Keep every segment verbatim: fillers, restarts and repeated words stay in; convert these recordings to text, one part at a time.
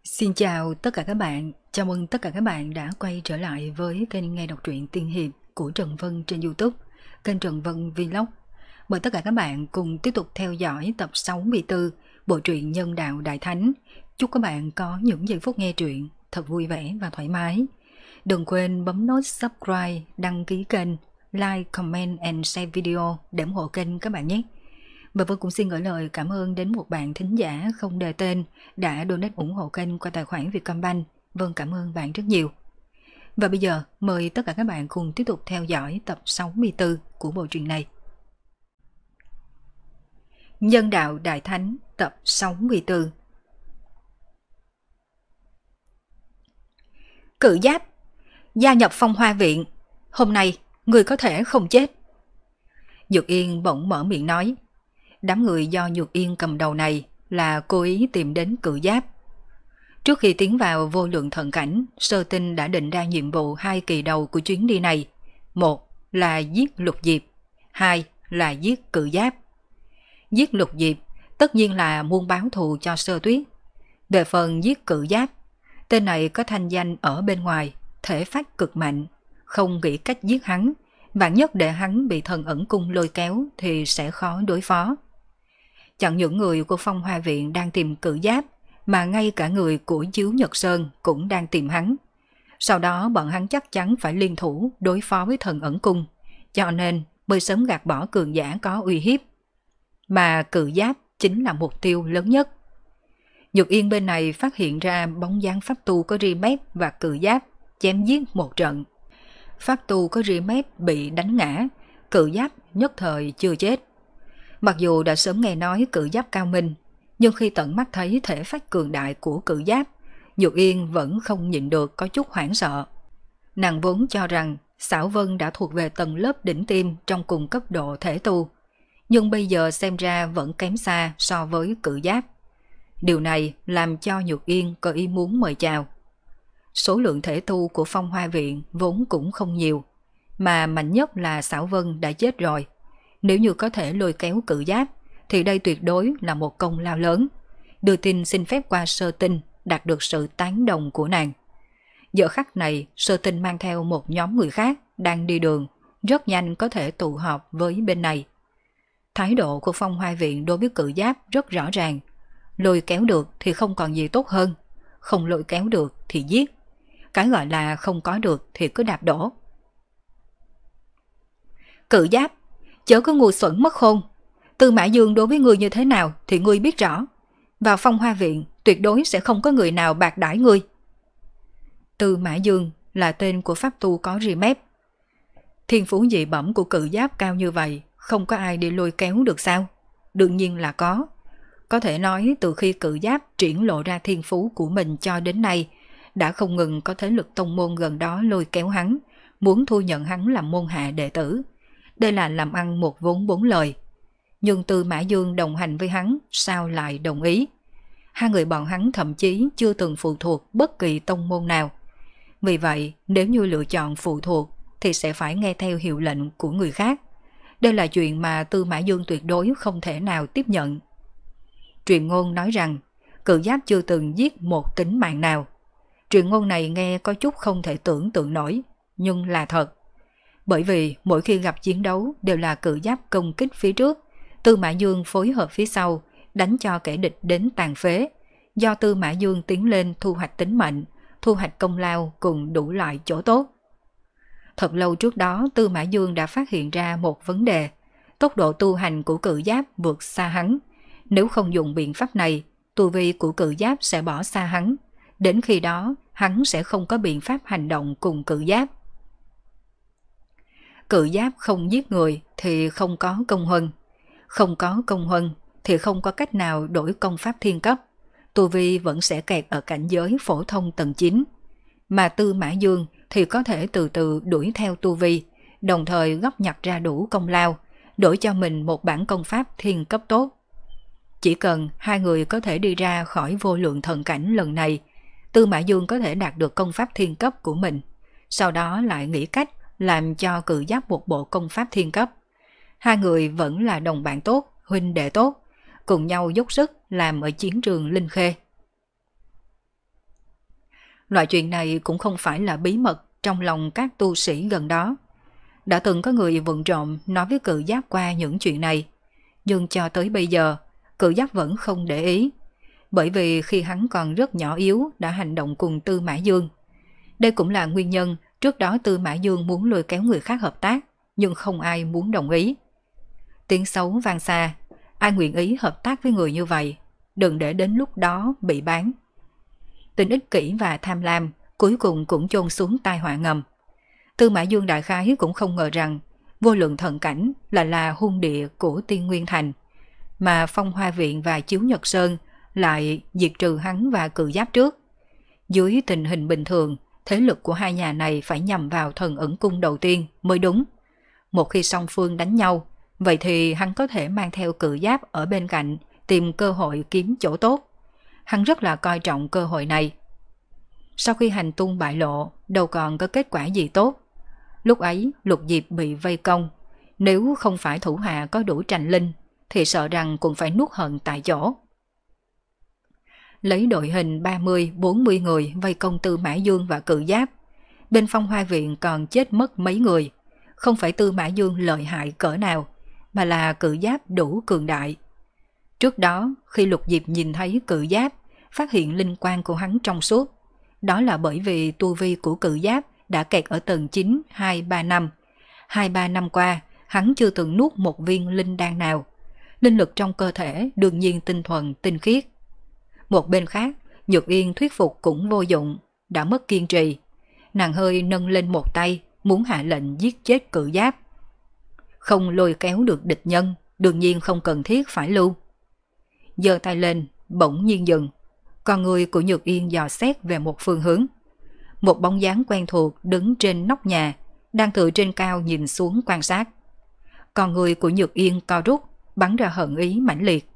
Xin chào tất cả các bạn, chào mừng tất cả các bạn đã quay trở lại với kênh nghe đọc truyện tiên hiệp của Trần Vân trên YouTube, kênh Trần Vân Vlog. Mời tất cả các bạn cùng tiếp tục theo dõi tập sáu mươi tư bộ truyện Nhân Đạo Đại Thánh. Chúc các bạn có những giây phút nghe truyện thật vui vẻ và thoải mái. Đừng quên bấm nút subscribe, đăng ký kênh, like, comment and share video để ủng hộ kênh các bạn nhé. Và Vân cũng xin gửi lời cảm ơn đến một bạn thính giả không đề tên đã donate ủng hộ kênh qua tài khoản Vietcombank. Vân cảm ơn bạn rất nhiều. Và bây giờ mời tất cả các bạn cùng tiếp tục theo dõi tập sáu mươi tư của bộ truyện này. Nhân Đạo Đại Thánh tập sáu mươi tư. Cự Giáp, gia nhập Phong Hoa Viện, hôm nay người có thể không chết. Nhược Yên bỗng mở miệng nói. Đám người do Nhược Yên cầm đầu này là cố ý tìm đến Cự Giáp. Trước khi tiến vào vô lượng thần cảnh, Sơ Tinh đã định ra nhiệm vụ hai kỳ đầu của chuyến đi này. Một là giết Lục Diệp, hai là giết Cự Giáp. Giết Lục Diệp tất nhiên là muốn báo thù cho Sơ Tuyết. Về phần giết Cự Giáp, tên này có thanh danh ở bên ngoài, thể phách cực mạnh, không nghĩ cách giết hắn. Vạn nhất để hắn bị thần ẩn cung lôi kéo thì sẽ khó đối phó. Chẳng những người của Phong Hoa Viện đang tìm Cự Giáp, mà ngay cả người của Chiếu Nhật Sơn cũng đang tìm hắn. Sau đó bọn hắn chắc chắn phải liên thủ đối phó với thần ẩn cung, cho nên mới sớm gạt bỏ cường giả có uy hiếp. Mà Cự Giáp chính là mục tiêu lớn nhất. Nhược Yên bên này phát hiện ra bóng dáng pháp tu có ri mép và Cự Giáp chém giết một trận. Pháp tu có ri mép bị đánh ngã, Cự Giáp nhất thời chưa chết. Mặc dù đã sớm nghe nói Cự Giáp cao minh, nhưng khi tận mắt thấy thể phách cường đại của Cự Giáp, Nhược Yên vẫn không nhịn được có chút hoảng sợ. Nàng vốn cho rằng Xảo Vân đã thuộc về tầng lớp đỉnh tiêm trong cùng cấp độ thể tu, nhưng bây giờ xem ra vẫn kém xa so với Cự Giáp. Điều này làm cho Nhược Yên có ý muốn mời chào. Số lượng thể tu của Phong Hoa Viện vốn cũng không nhiều, mà mạnh nhất là Xảo Vân đã chết rồi. Nếu như có thể lôi kéo Cự Giáp thì đây tuyệt đối là một công lao lớn. Đưa tin xin phép qua Sơ Tinh, đạt được sự tán đồng của nàng. Giờ khắc này Sơ Tinh mang theo một nhóm người khác đang đi đường, rất nhanh có thể tụ họp với bên này. Thái độ của Phong Hoa Viện đối với Cự Giáp rất rõ ràng. Lôi kéo được thì không còn gì tốt hơn, không lôi kéo được thì giết. Cái gọi là không có được thì cứ đạp đổ. Cự Giáp, chớ có ngu xuẩn mất khôn. Tư Mã Dương đối với ngươi như thế nào thì ngươi biết rõ. Vào Phong Hoa Viện tuyệt đối sẽ không có người nào bạc đãi ngươi. Tư Mã Dương là tên của pháp tu có ri mép. Thiên phú dị bẩm của Cự Giáp cao như vậy, không có ai đi lôi kéo được sao? Đương nhiên là có. Có thể nói từ khi Cự Giáp triển lộ ra thiên phú của mình cho đến nay, đã không ngừng có thế lực tông môn gần đó lôi kéo hắn, muốn thu nhận hắn làm môn hạ đệ tử. Đây là làm ăn một vốn bốn lời. Nhưng Tư Mã Dương đồng hành với hắn, sao lại đồng ý? Hai người bọn hắn thậm chí chưa từng phụ thuộc bất kỳ tông môn nào. Vì vậy, nếu như lựa chọn phụ thuộc, thì sẽ phải nghe theo hiệu lệnh của người khác. Đây là chuyện mà Tư Mã Dương tuyệt đối không thể nào tiếp nhận. Truyền ngôn nói rằng, Cự Giáp chưa từng giết một tính mạng nào. Truyền ngôn này nghe có chút không thể tưởng tượng nổi, nhưng là thật. Bởi vì mỗi khi gặp chiến đấu đều là Cự Giáp công kích phía trước, Tư Mã Dương phối hợp phía sau, đánh cho kẻ địch đến tàn phế. Do Tư Mã Dương tiến lên thu hoạch tính mệnh, thu hoạch công lao cùng đủ loại chỗ tốt. Thật lâu trước đó Tư Mã Dương đã phát hiện ra một vấn đề. Tốc độ tu hành của Cự Giáp vượt xa hắn. Nếu không dùng biện pháp này, tu vi của Cự Giáp sẽ bỏ xa hắn. Đến khi đó, hắn sẽ không có biện pháp hành động cùng Cự Giáp. Cự Giáp không giết người thì không có công huân. Không có công huân thì không có cách nào đổi công pháp thiên cấp. Tu vi vẫn sẽ kẹt ở cảnh giới phổ thông tầng chín. Mà Tư Mã Dương thì có thể từ từ đuổi theo tu vi, đồng thời góp nhặt ra đủ công lao, đổi cho mình một bản công pháp thiên cấp tốt. Chỉ cần hai người có thể đi ra khỏi vô lượng thần cảnh lần này, Tư Mã Dương có thể đạt được công pháp thiên cấp của mình, sau đó lại nghĩ cách làm cho Cự Giáp một bộ công pháp thiên cấp. Hai người vẫn là đồng bạn tốt, huynh đệ tốt, cùng nhau dốc sức làm ở chiến trường Linh Khê. Loại chuyện này cũng không phải là bí mật trong lòng các tu sĩ gần đó. Đã từng có người vụng trộm nói với Cự Giáp qua những chuyện này, nhưng cho tới bây giờ, Cự Giáp vẫn không để ý, bởi vì khi hắn còn rất nhỏ yếu đã hành động cùng Tư Mã Dương. Đây cũng là nguyên nhân trước đó Tư Mã Dương muốn lôi kéo người khác hợp tác, nhưng không ai muốn đồng ý. Tiếng xấu vang xa, ai nguyện ý hợp tác với người như vậy, đừng để đến lúc đó bị bán. Tình ích kỷ và tham lam cuối cùng cũng chôn xuống tai họa ngầm. Tư Mã Dương đại khái cũng không ngờ rằng Vô Lượng Thần Cảnh là là hung địa của Tiên Nguyên Thành, mà Phong Hoa Viện và Chiếu Nhật Sơn lại diệt trừ hắn và Cự Giáp trước. Dưới tình hình bình thường, thế lực của hai nhà này phải nhằm vào Thần Ẩn Cung đầu tiên mới đúng. Một khi song phương đánh nhau, vậy thì hắn có thể mang theo Cự Giáp ở bên cạnh tìm cơ hội kiếm chỗ tốt. Hắn rất là coi trọng cơ hội này. Sau khi hành tung bại lộ, đâu còn có kết quả gì tốt. Lúc ấy Lục Diệp bị vây công, nếu không phải thủ hạ có đủ trành linh thì sợ rằng cũng phải nuốt hận tại chỗ. Lấy đội hình ba mươi bốn mươi người vây công Tư Mã Dương và Cự Giáp, bên Phong Hoa Viện còn chết mất mấy người. Không phải Tư Mã Dương lợi hại cỡ nào, mà là Cự Giáp đủ cường đại. Trước đó khi Lục Diệp nhìn thấy Cự Giáp, phát hiện linh quan của hắn trong suốt. Đó là bởi vì tu vi của Cự Giáp đã kẹt ở tầng chín hai ba năm. Hai ba năm qua, hắn chưa từng nuốt một viên linh đan nào. Linh lực trong cơ thể đương nhiên tinh thuần, tinh khiết. Một bên khác, Nhược Yên thuyết phục cũng vô dụng, đã mất kiên trì. Nàng hơi nâng lên một tay, muốn hạ lệnh giết chết Cự Giáp. Không lôi kéo được địch nhân, đương nhiên không cần thiết phải lưu. Giơ tay lên, bỗng nhiên dừng. Con người của Nhược Yên dò xét về một phương hướng. Một bóng dáng quen thuộc đứng trên nóc nhà, đang từ trên cao nhìn xuống quan sát. Con người của Nhược Yên co rút, bắn ra hận ý mãnh liệt.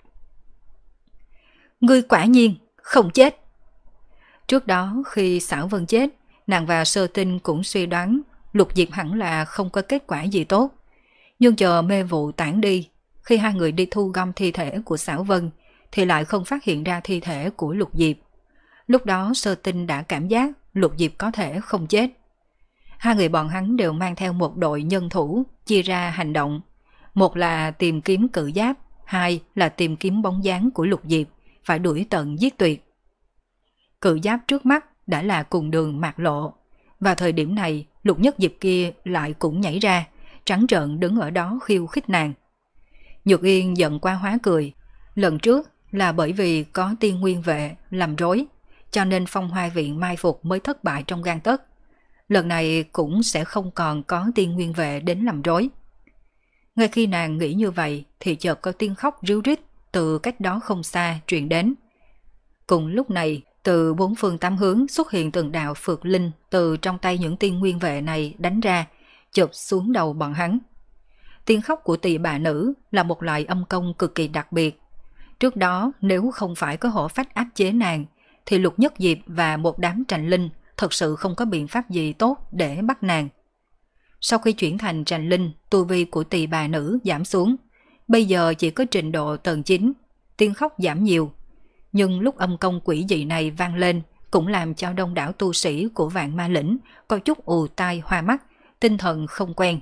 Ngươi quả nhiên không chết. Trước đó khi Xảo Vân chết, nàng và Sơ Tinh cũng suy đoán Lục Diệp hẳn là không có kết quả gì tốt. Nhưng chờ mê vụ tản đi, khi hai người đi thu gom thi thể của Xảo Vân thì lại không phát hiện ra thi thể của Lục Diệp. Lúc đó Sơ Tinh đã cảm giác Lục Diệp có thể không chết. Hai người bọn hắn đều mang theo một đội nhân thủ chia ra hành động. Một là tìm kiếm Cự Giáp, hai là tìm kiếm bóng dáng của Lục Diệp, phải đuổi tận giết tuyệt. Cự Giáp trước mắt đã là cùng đường mạc lộ. Vào thời điểm này, Lục Nhất Diệp kia lại cũng nhảy ra, trắng trợn đứng ở đó khiêu khích nàng. Nhược Yên giận qua hóa cười. Lần trước là bởi vì có Tiên Nguyên Vệ làm rối, cho nên Phong Hoa Viện mai phục mới thất bại trong gang tấc. Lần này cũng sẽ không còn có Tiên Nguyên Vệ đến làm rối. Ngay khi nàng nghĩ như vậy thì chợt có tiếng khóc ríu rít từ cách đó không xa truyền đến. Cùng lúc này, từ bốn phương tám hướng xuất hiện từng đạo phược linh từ trong tay những Tiên Nguyên Vệ này đánh ra, chụp xuống đầu bọn hắn. Tiếng khóc của tỳ bà nữ là một loại âm công cực kỳ đặc biệt. Trước đó nếu không phải có hổ phách áp chế nàng, thì Lục Nhất Diệp và một đám trành linh thật sự không có biện pháp gì tốt để bắt nàng. Sau khi chuyển thành trành linh, tu vi của tỳ bà nữ giảm xuống, bây giờ chỉ có trình độ tầng chín, tiếng khóc giảm nhiều. Nhưng lúc âm công quỷ dị này vang lên cũng làm cho đông đảo tu sĩ của Vạn Ma Lĩnh có chút ù tai hoa mắt, tinh thần không quen.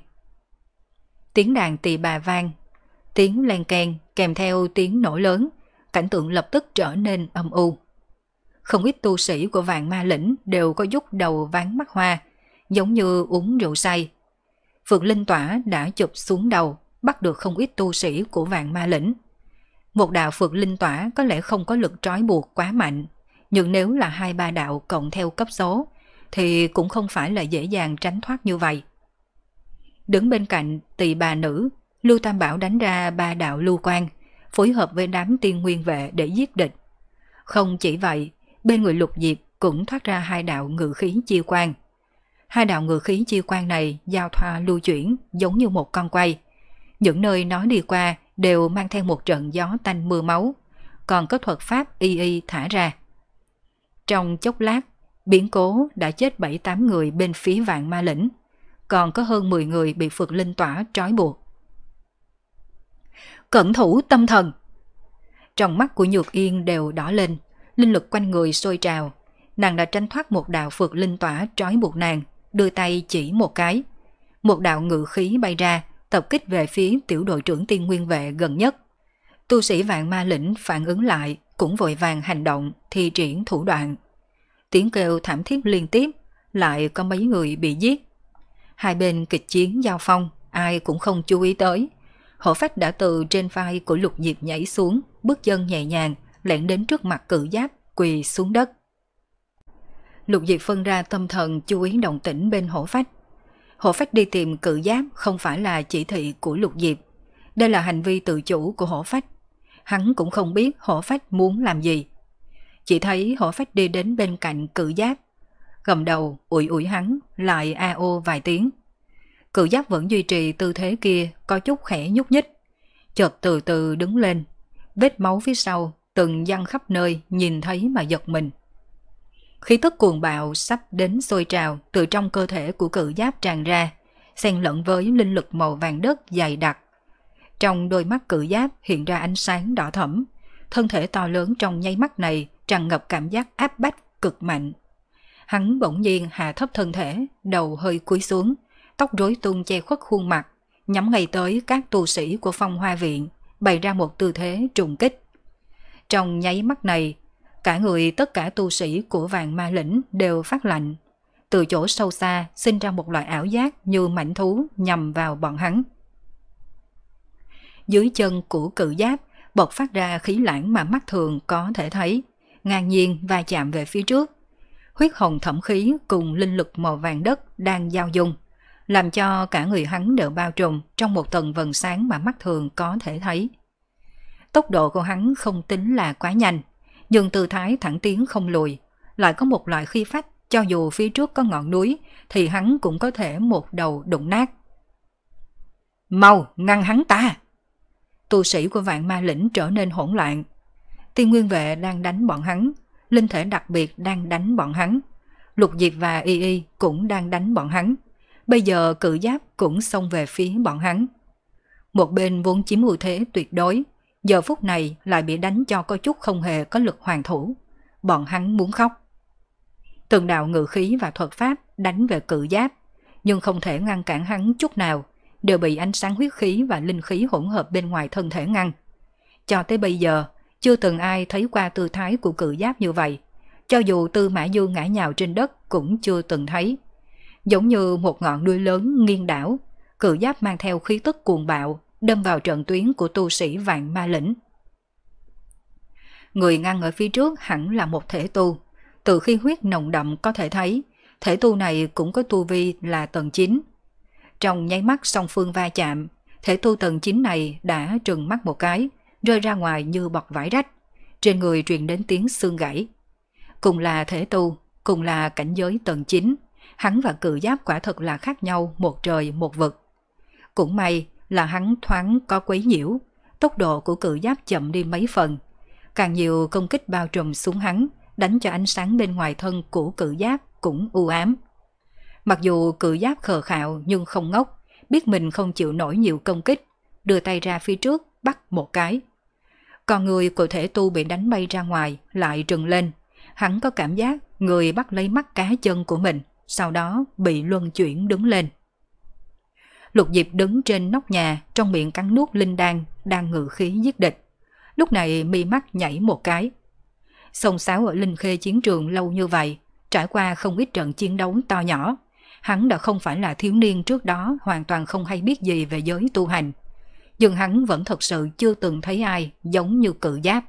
Tiếng đàn tỳ bà vang, tiếng len keng kèm theo tiếng nổ lớn, cảnh tượng lập tức trở nên âm u. Không ít tu sĩ của Vạn Ma Lĩnh đều có chút đầu ván mắt hoa, giống như uống rượu say. Phượng Linh Tỏa đã chụp xuống đầu, bắt được không ít tu sĩ của Vạn Ma Lĩnh. Một đạo Phượng Linh Tỏa có lẽ không có lực trói buộc quá mạnh, nhưng nếu là hai ba đạo cộng theo cấp số, thì cũng không phải là dễ dàng tránh thoát như vậy. Đứng bên cạnh tỳ bà nữ, Lưu Tam Bảo đánh ra ba đạo lưu quang, phối hợp với đám Tiên Nguyên Vệ để giết địch. Không chỉ vậy, bên người Lục Diệp cũng thoát ra hai đạo ngự khí chi quang. Hai đạo ngự khí chi quang này giao thoa lưu chuyển giống như một con quay. Những nơi nó đi qua đều mang theo một trận gió tanh mưa máu, còn có thuật pháp y y thả ra. Trong chốc lát, biến cố đã chết bảy tám người bên phía Vạn Ma Lĩnh, còn có hơn mười người bị Phượng Linh Tỏa trói buộc. Cẩn thủ tâm thần! Trong mắt của Nhược Yên đều đỏ lên, linh lực quanh người sôi trào. nàng đã tránh thoát một đạo phược linh tỏa trói buộc nàng, đưa tay chỉ một cái. Một đạo ngự khí bay ra, tập kích về phía tiểu đội trưởng Tiên Nguyên Vệ gần nhất. Tu sĩ Vạn Ma Lĩnh phản ứng lại, cũng vội vàng hành động, thi triển thủ đoạn. Tiếng kêu thảm thiết liên tiếp, lại có mấy người bị giết. Hai bên kịch chiến giao phong, ai cũng không chú ý tới. Hổ Phách đã từ trên vai của Lục Diệp nhảy xuống, bước chân nhẹ nhàng, lẻn đến trước mặt Cự Giáp, quỳ xuống đất. Lục Diệp phân ra tâm thần chú ý động tĩnh bên Hổ Phách. Hổ Phách đi tìm Cự Giáp không phải là chỉ thị của Lục Diệp. Đây là hành vi tự chủ của Hổ Phách. Hắn cũng không biết Hổ Phách muốn làm gì. Chỉ thấy Hổ Phách đi đến bên cạnh Cự Giáp, gầm đầu ủi ủi hắn, lại a ô vài tiếng. Cự Giáp vẫn duy trì tư thế kia, có chút khẽ nhúc nhích. Chợt từ từ đứng lên, vết máu phía sau từng văng khắp nơi, nhìn thấy mà giật mình. Khí tức cuồng bạo sắp đến sôi trào từ trong cơ thể của Cự Giáp tràn ra, xen lẫn với linh lực màu vàng đất dày đặc. Trong đôi mắt Cự Giáp hiện ra ánh sáng đỏ thẫm, thân thể to lớn trong nháy mắt này tràn ngập cảm giác áp bách cực mạnh. Hắn bỗng nhiên hạ thấp thân thể, đầu hơi cúi xuống, tóc rối tung che khuất khuôn mặt, nhắm ngay tới các tu sĩ của Phong Hoa Viện, bày ra một tư thế trùng kích. Trong nháy mắt này, cả người tất cả tu sĩ của Vạn Ma Lĩnh đều phát lạnh. Từ chỗ sâu xa sinh ra một loại ảo giác như mãnh thú nhằm vào bọn hắn. Dưới chân của Cự Giáp bộc phát ra khí lãng mà mắt thường có thể thấy, ngang nhiên va chạm về phía trước. Huyết hồng thẩm khí cùng linh lực màu vàng đất đang giao dung, làm cho cả người hắn đều bao trùm trong một tầng vầng sáng mà mắt thường có thể thấy. Tốc độ của hắn không tính là quá nhanh, nhưng tư thái thẳng tiến không lùi, lại có một loại khí phách, cho dù phía trước có ngọn núi thì hắn cũng có thể một đầu đụng nát. Mau ngăn hắn ta! Tu sĩ của Vạn Ma Lĩnh trở nên hỗn loạn. Tiên Nguyên Vệ đang đánh bọn hắn, linh thể đặc biệt đang đánh bọn hắn, Lục Diệp và Y Y cũng đang đánh bọn hắn. Bây giờ Cự Giáp cũng xông về phía bọn hắn. Một bên vốn chiếm ưu thế tuyệt đối, giờ phút này lại bị đánh cho có chút không hề có lực hoàn thủ. Bọn hắn muốn khóc. Từng đạo ngự khí và thuật pháp đánh về Cự Giáp, nhưng không thể ngăn cản hắn chút nào, đều bị ánh sáng huyết khí và linh khí hỗn hợp bên ngoài thân thể ngăn. Cho tới bây giờ, chưa từng ai thấy qua tư thái của Cự Giáp như vậy. Cho dù Tư Mã Du ngã nhào trên đất cũng chưa từng thấy. Giống như một ngọn núi lớn nghiêng đảo, Cự Giáp mang theo khí tức cuồng bạo, đâm vào trận tuyến của tu sĩ Vạn Ma Lĩnh. Người ngăn ở phía trước hẳn là một thể tu. Từ khi huyết nồng đậm có thể thấy, thể tu này cũng có tu vi là tầng chín. Trong nháy mắt song phương va chạm, thể tu tầng chín này đã trừng mắt một cái, rơi ra ngoài như bọt vải rách. Trên người truyền đến tiếng xương gãy. Cùng là thể tu, cùng là cảnh giới tầng chín, hắn và Cự Giáp quả thật là khác nhau một trời một vực. Cũng may là hắn thoáng có quấy nhiễu, tốc độ của Cự Giáp chậm đi mấy phần. Càng nhiều công kích bao trùm xuống hắn, đánh cho ánh sáng bên ngoài thân của Cự Giáp cũng u ám. Mặc dù Cự Giáp khờ khạo nhưng không ngốc, biết mình không chịu nổi nhiều công kích, đưa tay ra phía trước bắt một cái. Còn người của thể tu bị đánh bay ra ngoài lại trừng lên. Hắn có cảm giác người bắt lấy mắt cá chân của mình, sau đó bị luân chuyển đứng lên. Lục Diệp đứng trên nóc nhà, trong miệng cắn nuốt linh đan, đang ngự khí giết địch. Lúc này mi mắt nhảy một cái. Xông xáo ở Linh Khê chiến trường lâu như vậy, trải qua không ít trận chiến đấu to nhỏ, hắn đã không phải là thiếu niên trước đó hoàn toàn không hay biết gì về giới tu hành. Nhưng hắn vẫn thật sự chưa từng thấy ai giống như Cự Giáp.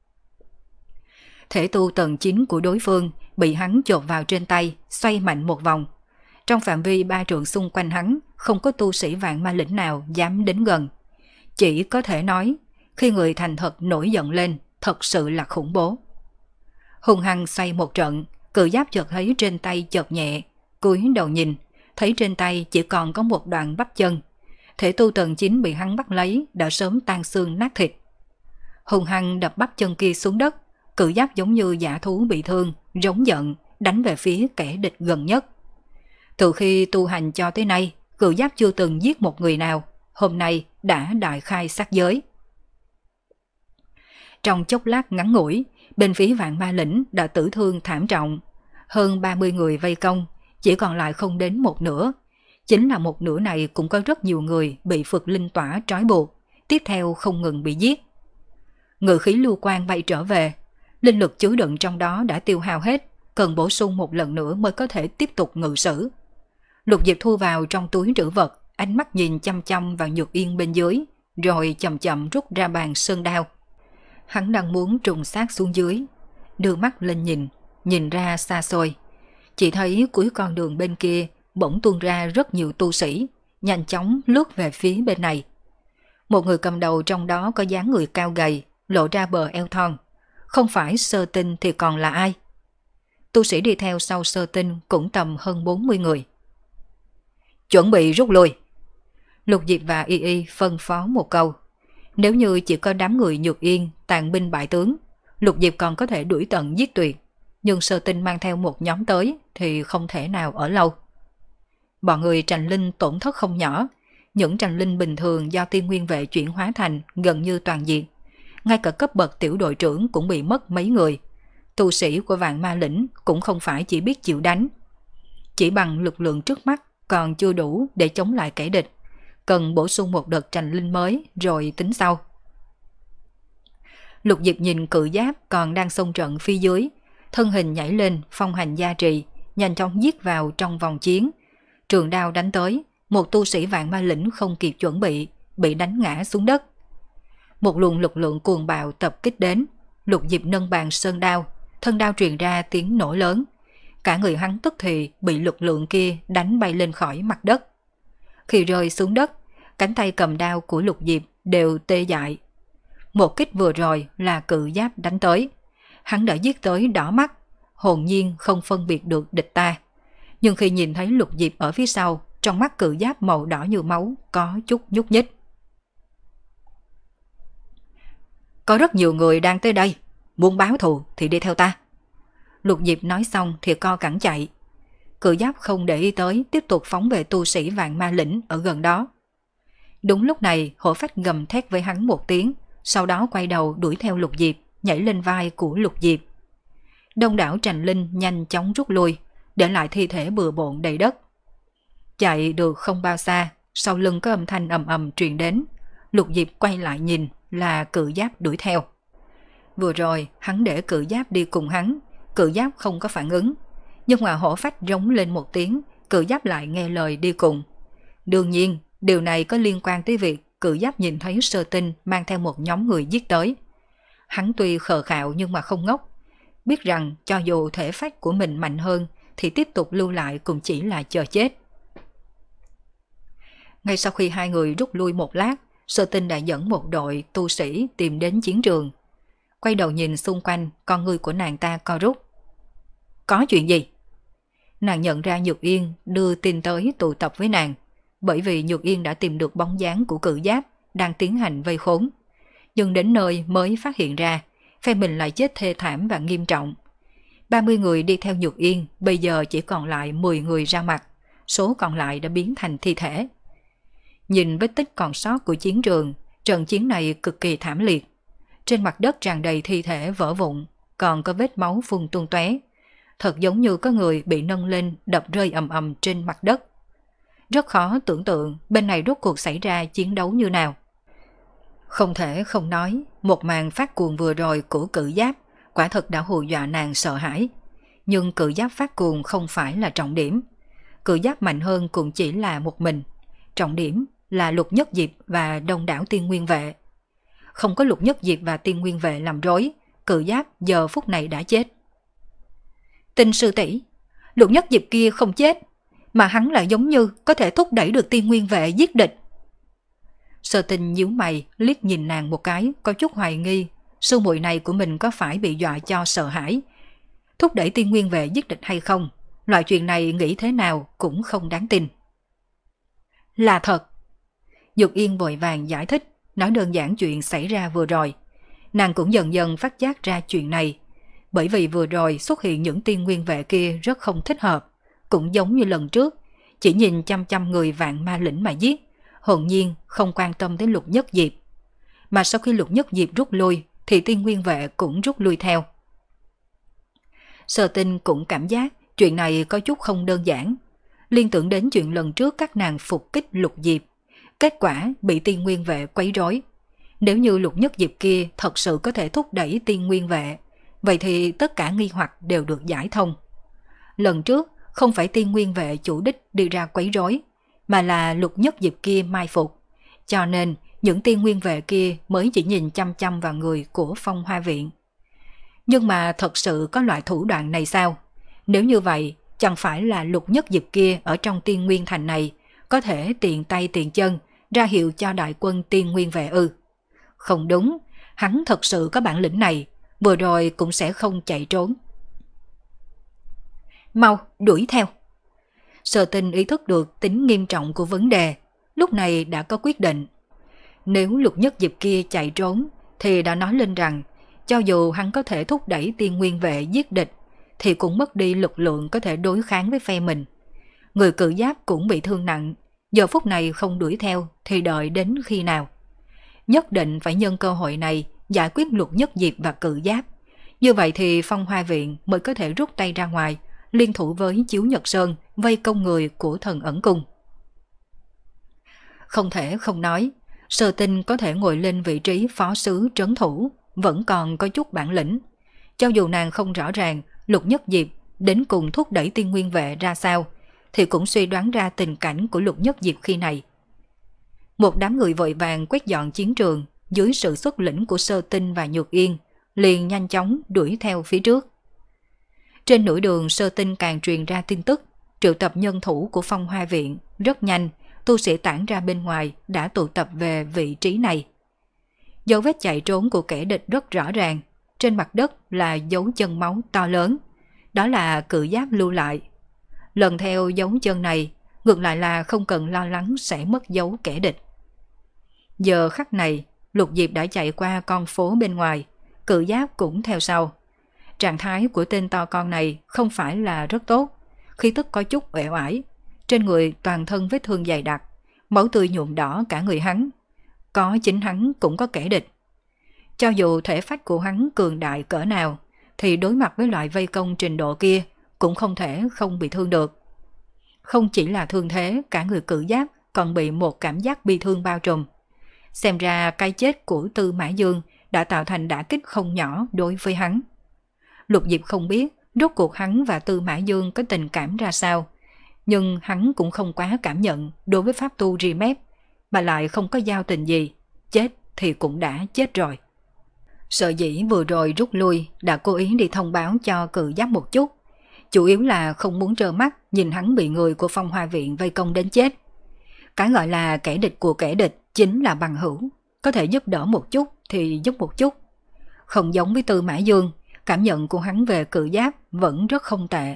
Thể tu tầng chín của đối phương bị hắn chộp vào trên tay, xoay mạnh một vòng. Trong phạm vi ba trượng xung quanh hắn, không có tu sĩ Vạn Ma Lĩnh nào dám đến gần. Chỉ có thể nói, khi người thành thật nổi giận lên, thật sự là khủng bố. Hùng hăng xoay một trận, Cự Giáp chợt thấy trên tay chợt nhẹ, cúi đầu nhìn, thấy trên tay chỉ còn có một đoạn bắp chân. Thể tu tầng chín bị hắn bắt lấy đã sớm tan xương nát thịt. Hùng hăng đập bắp chân kia xuống đất, Cự Giáp giống như dã thú bị thương, rống giận, đánh về phía kẻ địch gần nhất. Từ khi tu hành cho tới nay, Cự Giáp chưa từng giết một người nào, hôm nay đã đại khai sát giới. Trong chốc lát ngắn ngủi, bên phía Vạn Ma Lĩnh đã tử thương thảm trọng, Hơn ba mươi người vây công, chỉ còn lại không đến một nửa. Chính là một nửa này cũng có rất nhiều người bị Phật linh tỏa trói buộc, tiếp theo không ngừng bị giết. Ngự khí lưu quang bay trở về, linh lực chứa đựng trong đó đã tiêu hao hết, cần bổ sung một lần nữa mới có thể tiếp tục ngự sử. Lục Diệp thu vào trong túi trữ vật, ánh mắt nhìn chăm chăm vào Nhược Yên bên dưới, rồi chậm chậm rút ra bàn sơn đao. Hắn đang muốn trùng sát xuống dưới, đưa mắt lên nhìn, nhìn ra xa xôi. Chỉ thấy cuối con đường bên kia bỗng tuôn ra rất nhiều tu sĩ, nhanh chóng lướt về phía bên này. Một người cầm đầu trong đó có dáng người cao gầy, lộ ra bờ eo thon. Không phải Sơ Tinh thì còn là ai? Tu sĩ đi theo sau Sơ Tinh cũng tầm hơn bốn mươi người. Chuẩn bị rút lui. Lục Diệp và Y Y phân phó một câu. Nếu như chỉ có đám người Nhược Yên tàn binh bại tướng, Lục Diệp còn có thể đuổi tận giết tuyệt. Nhưng Sơ Tinh mang theo một nhóm tới thì không thể nào ở lâu. Bọn người Trành Linh tổn thất không nhỏ. Những Trành Linh bình thường do Tiên Nguyên Vệ chuyển hóa thành gần như toàn diện. Ngay cả cấp bậc tiểu đội trưởng cũng bị mất mấy người. Tu sĩ của Vạn Ma Lĩnh cũng không phải chỉ biết chịu đánh. Chỉ bằng lực lượng trước mắt còn chưa đủ để chống lại kẻ địch. Cần bổ sung một đợt Trành Linh mới rồi tính sau. Lục Diệp nhìn cự giáp còn đang xông trận phía dưới, thân hình nhảy lên phong hành gia trì, nhanh chóng giết vào trong vòng chiến. Trường đao đánh tới, một tu sĩ Vạn Ma Lĩnh không kịp chuẩn bị, bị đánh ngã xuống đất. Một luồng lực lượng cuồng bạo tập kích đến, Lục Diệp nâng bàn sơn đao, thân đao truyền ra tiếng nổ lớn. Cả người hắn tức thì bị lực lượng kia đánh bay lên khỏi mặt đất. Khi rơi xuống đất, cánh tay cầm đao của Lục Diệp đều tê dại. Một kích vừa rồi là cự giáp đánh tới. Hắn đã giết tới đỏ mắt, hồn nhiên không phân biệt được địch ta. Nhưng khi nhìn thấy Lục Diệp ở phía sau, trong mắt cự giáp màu đỏ như máu có chút nhúc nhích. Có rất nhiều người đang tới đây, muốn báo thù thì đi theo ta. Lục Diệp nói xong thì co cẳng chạy. Cự giáp không để ý tới, tiếp tục phóng về tu sĩ Vạn Ma Lĩnh ở gần đó. Đúng lúc này Hổ Phách gầm thét với hắn một tiếng, sau đó quay đầu đuổi theo Lục Diệp, nhảy lên vai của Lục Diệp. Đông đảo Trành Linh nhanh chóng rút lui, để lại thi thể bừa bộn đầy đất. Chạy được không bao xa, sau lưng có âm thanh ầm ầm truyền đến. Lục Diệp quay lại nhìn, là cự giáp đuổi theo. Vừa rồi hắn để cự giáp đi cùng hắn, cự giáp không có phản ứng. Nhưng mà Hổ Phách rống lên một tiếng, cự giáp lại nghe lời đi cùng. Đương nhiên, điều này có liên quan tới việc cự giáp nhìn thấy Sơ Tinh mang theo một nhóm người giết tới. Hắn tuy khờ khạo nhưng mà không ngốc, biết rằng cho dù thể phách của mình mạnh hơn thì tiếp tục lưu lại cũng chỉ là chờ chết. Ngay sau khi hai người rút lui một lát, Sơ Tinh đã dẫn một đội tu sĩ tìm đến chiến trường. Quay đầu nhìn xung quanh, con người của nàng ta co rút. Có chuyện gì? Nàng nhận ra Nhược Yên đưa tin tới tụ tập với nàng, bởi vì Nhược Yên đã tìm được bóng dáng của cự giáp đang tiến hành vây khốn. Nhưng đến nơi mới phát hiện ra, phe mình lại chết thê thảm và nghiêm trọng. ba mươi người đi theo Nhược Yên, bây giờ chỉ còn lại mười người ra mặt, số còn lại đã biến thành thi thể. Nhìn vết tích còn sót của chiến trường, trận chiến này cực kỳ thảm liệt. Trên mặt đất tràn đầy thi thể vỡ vụn, còn có vết máu phun tung tóe. Thật giống như có người bị nâng lên đập rơi ầm ầm trên mặt đất. Rất khó tưởng tượng bên này rốt cuộc xảy ra chiến đấu như nào. Không thể không nói, một màn phát cuồng vừa rồi của cự giáp quả thật đã hù dọa nàng sợ hãi. Nhưng cự giáp phát cuồng không phải là trọng điểm. Cự giáp mạnh hơn cũng chỉ là một mình. Trọng điểm là Lục Nhất Diệp và đông đảo Tiên Nguyên Vệ. Không có Lục Nhất Diệp và Tiên Nguyên Vệ làm rối, cự giáp giờ phút này đã chết. Tinh sư tỷ, Lục Nhất Diệp kia không chết, mà hắn lại giống như có thể thúc đẩy được Tiên Nguyên Vệ giết địch. Sơ Tinh nhíu mày, liếc nhìn nàng một cái, có chút hoài nghi, sư muội này của mình có phải bị dọa cho sợ hãi. Thúc đẩy Tiên Nguyên Vệ giết địch hay không, loại chuyện này nghĩ thế nào cũng không đáng tin. Là thật. Nhược Yên vội vàng giải thích, nói đơn giản chuyện xảy ra vừa rồi. Nàng cũng dần dần phát giác ra chuyện này, bởi vì vừa rồi xuất hiện những Tiên Nguyên Vệ kia rất không thích hợp, cũng giống như lần trước, chỉ nhìn chăm chăm người Vạn Ma Lĩnh mà giết, hồn nhiên không quan tâm đến Lục Nhất Diệp. Mà sau khi Lục Nhất Diệp rút lui thì Tiên Nguyên Vệ cũng rút lui theo. Sở Tinh cũng cảm giác Chuyện này có chút không đơn giản. Liên tưởng đến chuyện lần trước các nàng phục kích Lục Diệp, kết quả bị Tiên Nguyên Vệ quấy rối. Nếu như Lục Nhất Diệp kia thật sự có thể thúc đẩy Tiên Nguyên Vệ, vậy thì tất cả nghi hoặc đều được giải thông. Lần trước không phải Tiên Nguyên Vệ chủ đích đi ra quấy rối, mà là Lục Nhất Diệp kia mai phục. Cho nên những Tiên Nguyên Vệ kia mới chỉ nhìn chăm chăm vào người của Phong Hoa Viện. Nhưng mà thật sự có loại thủ đoạn này sao? Nếu như vậy, chẳng phải là Lục Nhất Diệp kia ở trong Tiên Nguyên Thành này có thể tiện tay tiện chân ra hiệu cho đại quân Tiên Nguyên Vệ ư? Không đúng, hắn thật sự có bản lĩnh này, vừa rồi cũng sẽ không chạy trốn. Mau, đuổi theo. Sở Tinh ý thức được tính nghiêm trọng của vấn đề, lúc này đã có quyết định. Nếu Lục Nhất Diệp kia chạy trốn, thì đã nói lên rằng, cho dù hắn có thể thúc đẩy Tiên Nguyên Vệ giết địch, thì cũng mất đi lực lượng có thể đối kháng với phe mình. Người Cự Giáp cũng bị thương nặng, giờ phút này không đuổi theo thì đợi đến khi nào? Nhất định phải nhân cơ hội này giải quyết Lục Nhất Diệp và Cự Giáp. Như vậy thì Phong Hoa Viện mới có thể rút tay ra ngoài, liên thủ với Chiếu Nhật Sơn vây công người của Thần Ẩn Cung. Không thể không nói, Sở Tinh có thể ngồi lên vị trí phó sứ trấn thủ, vẫn còn có chút bản lĩnh. Cho dù nàng không rõ ràng Lục Nhất Diệp đến cùng thúc đẩy Tiên Nguyên Vệ ra sao, thì cũng suy đoán ra tình cảnh của Lục Nhất Diệp khi này. Một đám người vội vàng quét dọn chiến trường dưới sự xuất lĩnh của Sơ Tinh và Nhược Yên, liền nhanh chóng đuổi theo phía trước. Trên nửa đường, Sơ Tinh càng truyền ra tin tức, triệu tập nhân thủ của Phong Hoa Viện, rất nhanh, tu sĩ tản ra bên ngoài đã tụ tập về vị trí này. Dấu vết chạy trốn của kẻ địch rất rõ ràng, trên mặt đất là dấu chân máu to lớn, đó là Cự Giáp lưu lại. Lần theo dấu chân này, ngược lại là không cần lo lắng sẽ mất dấu kẻ địch. Giờ khắc này, Lục Diệp đã chạy qua con phố bên ngoài, Cự Giáp cũng theo sau. Trạng thái của tên to con này không phải là rất tốt, khí tức có chút uể oải, trên người toàn thân vết thương dày đặc, máu tươi nhuộm đỏ cả người hắn. Có chính hắn cũng có kẻ địch. Cho dù thể phách của hắn cường đại cỡ nào, thì đối mặt với loại vây công trình độ kia cũng không thể không bị thương được. Không chỉ là thương thế, cả người Cự Giáp còn bị một cảm giác bi thương bao trùm. Xem ra cái chết của Tư Mã Dương đã tạo thành đả kích không nhỏ đối với hắn. Lục Diệp không biết rốt cuộc hắn và Tư Mã Dương có tình cảm ra sao, nhưng hắn cũng không quá cảm nhận đối với pháp tu Rimet, mà lại không có giao tình gì, chết thì cũng đã chết rồi. Sợ dĩ vừa rồi rút lui đã cố ý đi thông báo cho Cự Giáp một chút, chủ yếu là không muốn trơ mắt nhìn hắn bị người của Phong Hoa Viện vây công đến chết. Cái gọi là kẻ địch của kẻ địch chính là bằng hữu, có thể giúp đỡ một chút thì giúp một chút. Không giống với Tư Mã Dương, cảm nhận của hắn về Cự Giáp vẫn rất không tệ.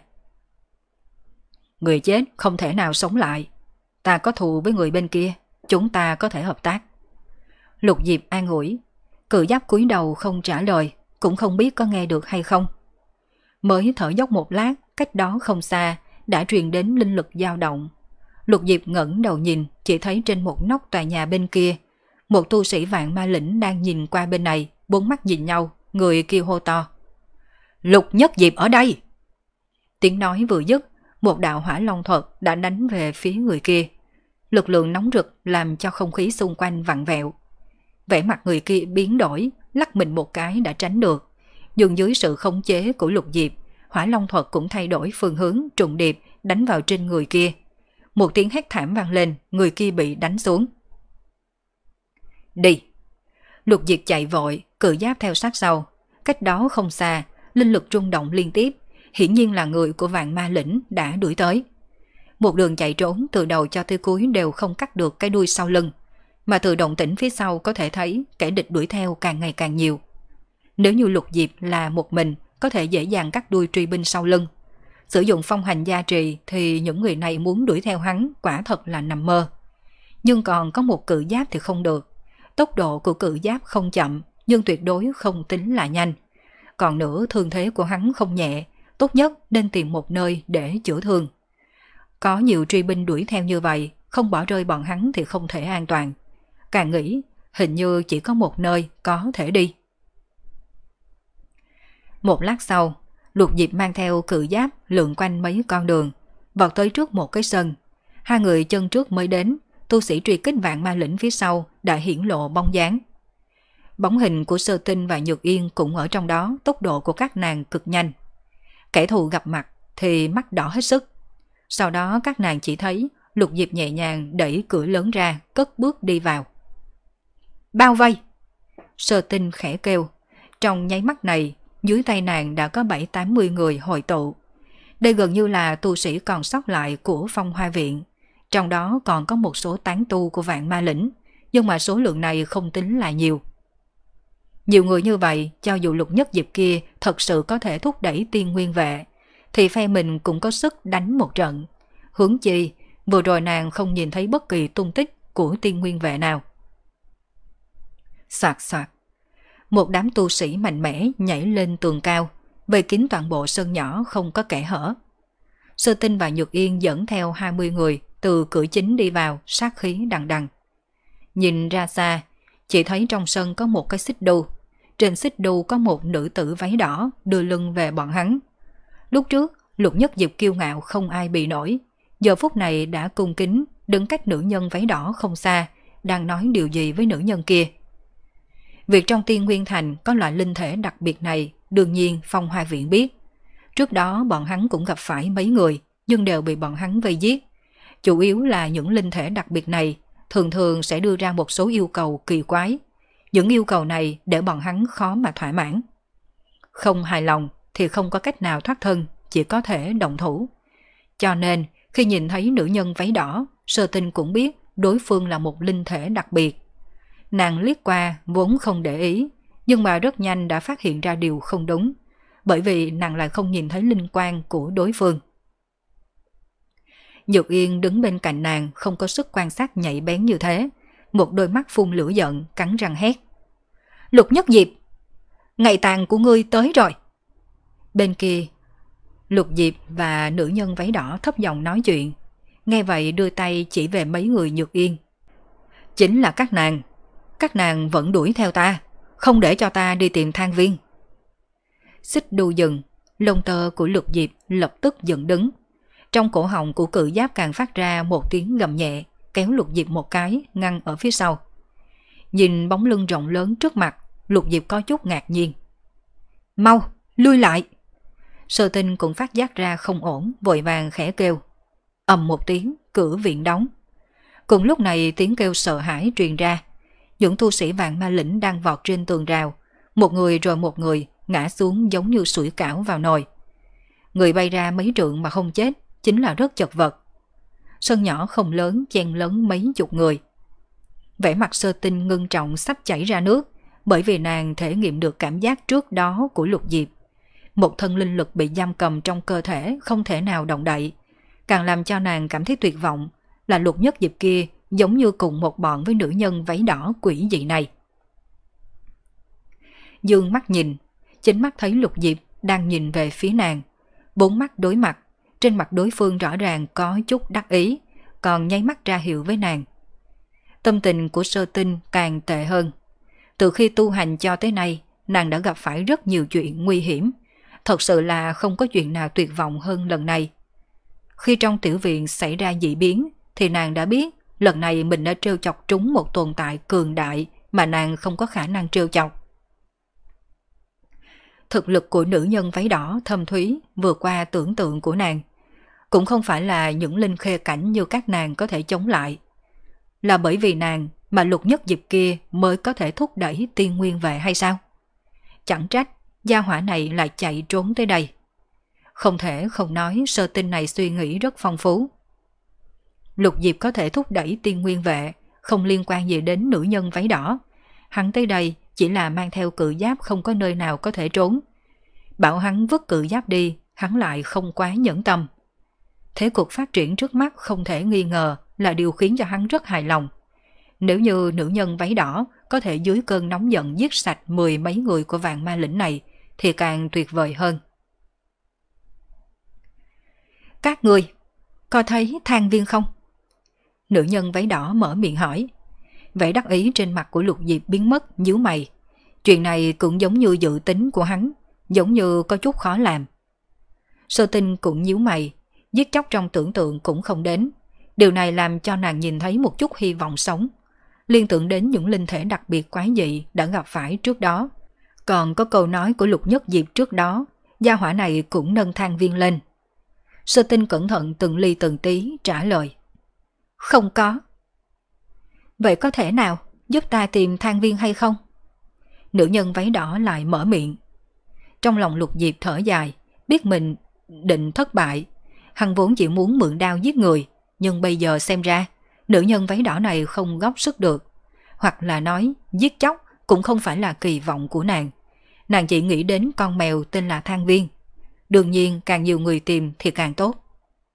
Người chết không thể nào sống lại, ta có thù với người bên kia, chúng ta có thể hợp tác. Lục Diệp an ủi. Cự Giáp cúi đầu không trả lời, cũng không biết có nghe được hay không. Mới thở dốc một lát, cách đó không xa đã truyền đến linh lực dao động. Lục Diệp ngẩng đầu nhìn, chỉ thấy trên một nóc tòa nhà bên kia, một tu sĩ Vạn Ma Lĩnh đang nhìn qua bên này, bốn mắt nhìn nhau, người kia hô to. Lục Nhất Diệp ở đây! Tiếng nói vừa dứt, một đạo hỏa long thuật đã đánh về phía người kia. Lực lượng nóng rực làm cho không khí xung quanh vặn vẹo. Vẻ mặt người kia biến đổi, lắc mình một cái đã tránh được. Nhưng dưới sự khống chế của Lục Diệp, hỏa long thuật cũng thay đổi phương hướng trùng điệp đánh vào trên người kia. Một tiếng hét thảm vang lên, người kia bị đánh xuống. Đi! Lục Diệp chạy vội, Cự Giáp theo sát sau. Cách đó không xa, linh lực rung động liên tiếp, hiển nhiên là người của Vạn Ma Lĩnh đã đuổi tới. Một đường chạy trốn từ đầu cho tới cuối đều không cắt được cái đuôi sau lưng, mà từ động tĩnh phía sau có thể thấy kẻ địch đuổi theo càng ngày càng nhiều. Nếu như Lục Diệp là một mình, có thể dễ dàng cắt đuôi truy binh sau lưng. Sử dụng phong hành gia trì thì những người này muốn đuổi theo hắn quả thật là nằm mơ. Nhưng còn có một Cự Giáp thì không được. Tốc độ của Cự Giáp không chậm, nhưng tuyệt đối không tính là nhanh. Còn nữa, thương thế của hắn không nhẹ, tốt nhất nên tìm một nơi để chữa thương. Có nhiều truy binh đuổi theo như vậy, không bỏ rơi bọn hắn thì không thể an toàn. Càng nghĩ, hình như chỉ có một nơi có thể đi. Một lát sau, Lục Diệp mang theo cự giáp lượn quanh mấy con đường, vọt tới trước một cái sân. Hai người chân trước mới đến, tu sĩ truy kích Vạn Ma Lĩnh phía sau đã hiển lộ bóng dáng. Bóng hình của Sơ Tinh và Nhược Yên cũng ở trong đó, tốc độ của các nàng cực nhanh. Kẻ thù gặp mặt thì mắt đỏ hết sức. Sau đó các nàng chỉ thấy Lục Diệp nhẹ nhàng đẩy cửa lớn ra, cất bước đi vào. Bao vây! Sơ Tinh khẽ kêu. Trong nháy mắt này, dưới tay nàng đã có bảy tám mươi người hội tụ. Đây gần như là tu sĩ còn sót lại của Phong Hoa Viện. Trong đó còn có một số tán tu của Vạn Ma Lĩnh, nhưng mà số lượng này không tính là nhiều. Nhiều người như vậy, cho dù Lục Nhất Diệp kia thật sự có thể thúc đẩy Tiên Nguyên Vệ, thì phe mình cũng có sức đánh một trận. Huống chi, vừa rồi nàng không nhìn thấy bất kỳ tung tích của Tiên Nguyên Vệ nào. Soạt soạt, một đám tu sĩ mạnh mẽ nhảy lên tường cao, vây kín toàn bộ sân nhỏ không có kẽ hở. Sơ Tinh và Nhược Yên dẫn theo hai mươi người từ cửa chính đi vào, sát khí đằng đằng. Nhìn ra xa, chỉ thấy trong sân có một cái xích đu. Trên xích đu có một nữ tử váy đỏ đưa lưng về bọn hắn. Lúc trước, Lục Nhất Diệp kiêu ngạo không ai bị nổi. Giờ phút này đã cung kính, đứng cách nữ nhân váy đỏ không xa, đang nói điều gì với nữ nhân kia. Việc trong Tiên Nguyên Thành có loại linh thể đặc biệt này, đương nhiên Phong Hoa Viện biết. Trước đó bọn hắn cũng gặp phải mấy người, nhưng đều bị bọn hắn vây giết. Chủ yếu là những linh thể đặc biệt này thường thường sẽ đưa ra một số yêu cầu kỳ quái. Những yêu cầu này để bọn hắn khó mà thỏa mãn. Không hài lòng thì không có cách nào thoát thân, chỉ có thể động thủ. Cho nên khi nhìn thấy nữ nhân váy đỏ, Sơ Tinh cũng biết đối phương là một linh thể đặc biệt. Nàng liếc qua vốn không để ý, nhưng mà rất nhanh đã phát hiện ra điều không đúng, bởi vì nàng lại không nhìn thấy linh quang của đối phương. Nhược Yên đứng bên cạnh nàng không có sức quan sát nhạy bén như thế, một đôi mắt phun lửa giận, cắn răng hét. Lục Nhất Diệp, ngày tàn của ngươi tới rồi. Bên kia, Lục Diệp và nữ nhân váy đỏ thấp giọng nói chuyện, nghe vậy đưa tay chỉ về mấy người Nhược Yên. Chính là các nàng, các nàng vẫn đuổi theo ta, không để cho ta đi tìm Thang Viên. Xích đu dừng, lông tơ của Lục Diệp lập tức dựng đứng. Trong cổ họng của cự giáp càng phát ra một tiếng gầm nhẹ, kéo Lục Diệp một cái, ngăn ở phía sau. Nhìn bóng lưng rộng lớn trước mặt, Lục Diệp có chút ngạc nhiên. Mau, lui lại! Sơ Tinh cũng phát giác ra không ổn, vội vàng khẽ kêu. Ầm một tiếng, cửa viện đóng. Cùng lúc này tiếng kêu sợ hãi truyền ra. Những tu sĩ Vạn Ma Lĩnh đang vọt trên tường rào, một người rồi một người ngã xuống giống như sủi cảo vào nồi. Người bay ra mấy trượng mà không chết, chính là rất chật vật. Sân nhỏ không lớn, chen lớn mấy chục người. Vẻ mặt Sơ Tinh ngưng trọng sắp chảy ra nước, bởi vì nàng thể nghiệm được cảm giác trước đó của Lục Diệp. Một thân linh lực bị giam cầm trong cơ thể không thể nào động đậy. Càng làm cho nàng cảm thấy tuyệt vọng là Lục Nhất Diệp kia giống như cùng một bọn với nữ nhân váy đỏ quỷ dị này. Dương mắt nhìn, chính mắt thấy Lục Diệp đang nhìn về phía nàng. Bốn mắt đối mặt, trên mặt đối phương rõ ràng có chút đắc ý, còn nháy mắt ra hiệu với nàng. Tâm tình của Sơ Tinh càng tệ hơn. Từ khi tu hành cho tới nay, nàng đã gặp phải rất nhiều chuyện nguy hiểm. Thật sự là không có chuyện nào tuyệt vọng hơn lần này. Khi trong tiểu viện xảy ra dị biến, thì nàng đã biết lần này mình đã trêu chọc trúng một tồn tại cường đại mà nàng không có khả năng trêu chọc. Thực lực của nữ nhân váy đỏ thâm thúy vượt qua tưởng tượng của nàng. Cũng không phải là những linh khê cảnh như các nàng có thể chống lại. Là bởi vì nàng mà Lục Nhất Diệp kia mới có thể thúc đẩy Tiên Nguyên Vệ hay sao? Chẳng trách gia hỏa này lại chạy trốn tới đây. Không thể không nói Sơ Tinh này suy nghĩ rất phong phú. Lục Diệp có thể thúc đẩy Tiên Nguyên Vệ không liên quan gì đến nữ nhân váy đỏ. Hắn tới đây chỉ là mang theo cự giáp không có nơi nào có thể trốn. Bảo hắn vứt cự giáp đi, hắn lại không quá nhẫn tâm. Thế cục phát triển trước mắt không thể nghi ngờ là điều khiến cho hắn rất hài lòng. Nếu như nữ nhân váy đỏ có thể dưới cơn nóng giận giết sạch mười mấy người của Vạn Ma Lĩnh này thì càng tuyệt vời hơn. Các người, có thấy Thang Viên không? Nữ nhân váy đỏ mở miệng hỏi. Vẻ đắc ý trên mặt của Lục Diệp biến mất, nhíu mày. Chuyện này cũng giống như dự tính của hắn, giống như có chút khó làm. Sơ Tinh cũng nhíu mày, giết chóc trong tưởng tượng cũng không đến. Điều này làm cho nàng nhìn thấy một chút hy vọng sống. Liên tưởng đến những linh thể đặc biệt quái dị đã gặp phải trước đó. Còn có câu nói của Lục Nhất Diệp trước đó, gia hỏa này cũng nâng than viên lên. Sơ Tinh cẩn thận từng ly từng tí trả lời. Không có. Vậy có thể nào giúp ta tìm than viên hay không? Nữ nhân váy đỏ lại mở miệng. Trong lòng Lục Diệp thở dài, biết mình định thất bại. Hắn vốn chỉ muốn mượn đao giết người, nhưng bây giờ xem ra, nữ nhân váy đỏ này không góp sức được. Hoặc là nói, giết chóc cũng không phải là kỳ vọng của nàng. Nàng chỉ nghĩ đến con mèo tên là Than Viên. Đương nhiên càng nhiều người tìm thì càng tốt.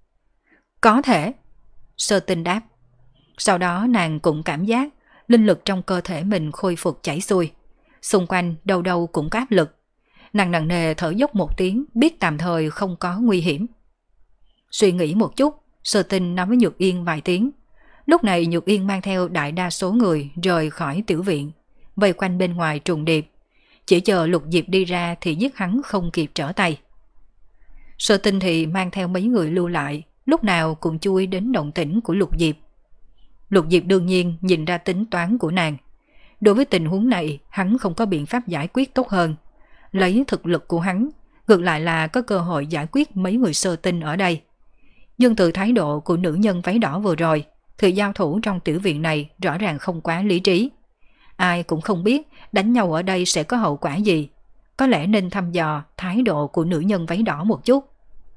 Có thể. Sơ Tinh đáp. Sau đó nàng cũng cảm giác linh lực trong cơ thể mình khôi phục chảy xuôi. Xung quanh đâu đâu cũng có áp lực. Nàng nặng nề thở dốc một tiếng, biết tạm thời không có nguy hiểm. Suy nghĩ một chút, Sơ Tinh nói với Nhược Yên vài tiếng. Lúc này Nhược Yên mang theo đại đa số người rời khỏi tiểu viện, vây quanh bên ngoài trùng điệp. Chỉ chờ Lục Diệp đi ra thì giết hắn không kịp trở tay. Sơ Tinh thì mang theo mấy người lưu lại, lúc nào cũng chú ý đến động tĩnh của Lục Diệp. Lục Diệp đương nhiên nhìn ra tính toán của nàng. Đối với tình huống này, hắn không có biện pháp giải quyết tốt hơn. Lấy thực lực của hắn, ngược lại là có cơ hội giải quyết mấy người Sơ Tinh ở đây. Nhưng từ thái độ của nữ nhân váy đỏ vừa rồi, thì giao thủ trong tiểu viện này rõ ràng không quá lý trí. Ai cũng không biết đánh nhau ở đây sẽ có hậu quả gì. Có lẽ nên thăm dò thái độ của nữ nhân váy đỏ một chút.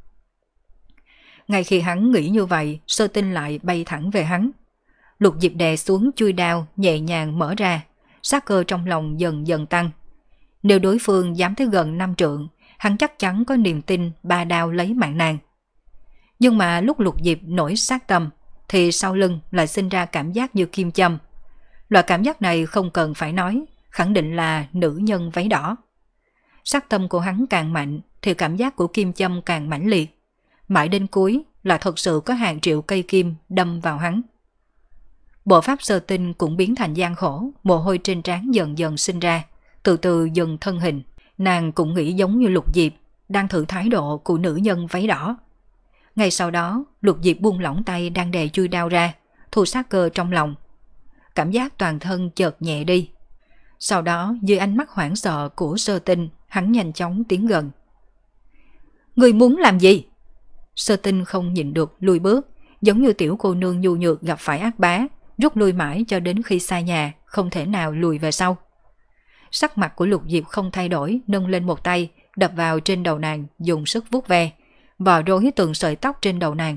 Ngay khi hắn nghĩ như vậy, Sơ Tinh lại bay thẳng về hắn. Lục Diệp đè xuống chui đao, nhẹ nhàng mở ra, sát cơ trong lòng dần dần tăng. Nếu đối phương dám tới gần năm trượng, hắn chắc chắn có niềm tin ba đao lấy mạng nàng. Nhưng mà lúc Lục Diệp nổi sát tâm, thì sau lưng lại sinh ra cảm giác như kim châm. Loại cảm giác này không cần phải nói, khẳng định là nữ nhân váy đỏ. Sát tâm của hắn càng mạnh, thì cảm giác của kim châm càng mãnh liệt. Mãi đến cuối là thật sự có hàng triệu cây kim đâm vào hắn. Bộ pháp Sơ Tinh cũng biến thành gian khổ, mồ hôi trên trán dần dần sinh ra, từ từ dần thân hình. Nàng cũng nghĩ giống như Lục Diệp, đang thử thái độ của nữ nhân váy đỏ. Ngay sau đó, Lục Diệp buông lỏng tay đang đè chui đao ra, thu sát cơ trong lòng. Cảm giác toàn thân chợt nhẹ đi. Sau đó, dưới ánh mắt hoảng sợ của Sơ Tinh, hắn nhanh chóng tiến gần. Người muốn làm gì? Sơ Tinh không nhịn được lùi bước, giống như tiểu cô nương nhu nhược gặp phải ác bá, rút lui mãi cho đến khi xa nhà, không thể nào lùi về sau. Sắc mặt của Lục Diệp không thay đổi, nâng lên một tay, đập vào trên đầu nàng, dùng sức vuốt ve, vò rối từng sợi tóc trên đầu nàng.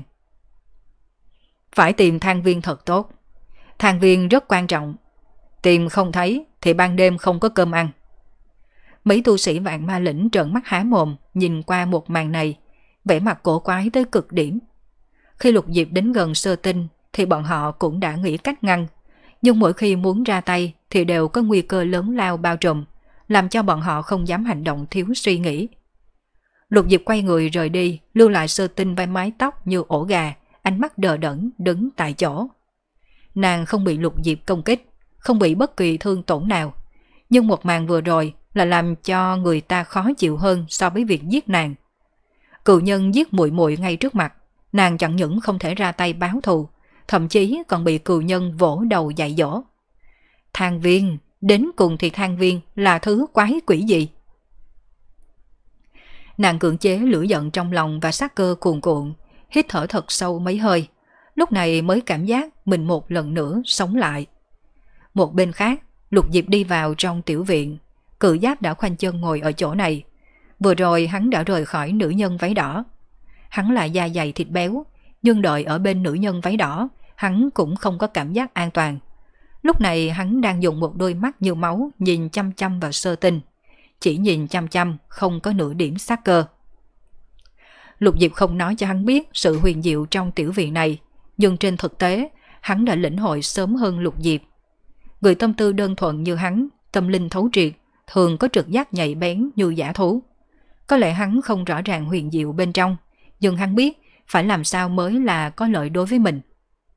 Phải tìm than viên thật tốt. Than viên rất quan trọng. Tìm không thấy thì ban đêm không có cơm ăn. Mấy tu sĩ Vạn Ma Lĩnh trợn mắt há mồm nhìn qua một màn này, vẻ mặt cổ quái tới cực điểm. Khi Lục Diệp đến gần Sơ Tinh thì bọn họ cũng đã nghĩ cách ngăn, nhưng mỗi khi muốn ra tay thì đều có nguy cơ lớn lao bao trùm, làm cho bọn họ không dám hành động thiếu suy nghĩ. Lục Diệp quay người rời đi, lưu lại Sơ Tinh vai mái tóc như ổ gà, ánh mắt đờ đẫn đứng tại chỗ. Nàng không bị Lục Diệp công kích, không bị bất kỳ thương tổn nào, nhưng một màn vừa rồi là làm cho người ta khó chịu hơn so với việc giết nàng. Cựu nhân giết muội muội ngay trước mặt, nàng chẳng những không thể ra tay báo thù, thậm chí còn bị cựu nhân vỗ đầu dạy dỗ. Than viên, đến cùng thì than viên là thứ quái quỷ gì? Nàng cưỡng chế lửa giận trong lòng và sát cơ cuồn cuộn, hít thở thật sâu mấy hơi, lúc này mới cảm giác mình một lần nữa sống lại. Một bên khác, Lục Diệp đi vào trong tiểu viện, Cự Giáp đã khoanh chân ngồi ở chỗ này. Vừa rồi hắn đã rời khỏi nữ nhân váy đỏ. Hắn là da dày thịt béo, nhưng đợi ở bên nữ nhân váy đỏ, hắn cũng không có cảm giác an toàn. Lúc này hắn đang dùng một đôi mắt như máu nhìn chăm chăm vào Sơ Tinh. Chỉ nhìn chăm chăm, không có nửa điểm sát cơ. Lục Diệp không nói cho hắn biết sự huyền diệu trong tiểu viện này, nhưng trên thực tế, hắn đã lĩnh hội sớm hơn Lục Diệp. Người tâm tư đơn thuần như hắn, tâm linh thấu triệt, thường có trực giác nhạy bén như dã thú. Có lẽ hắn không rõ ràng huyền diệu bên trong, nhưng hắn biết phải làm sao mới là có lợi đối với mình.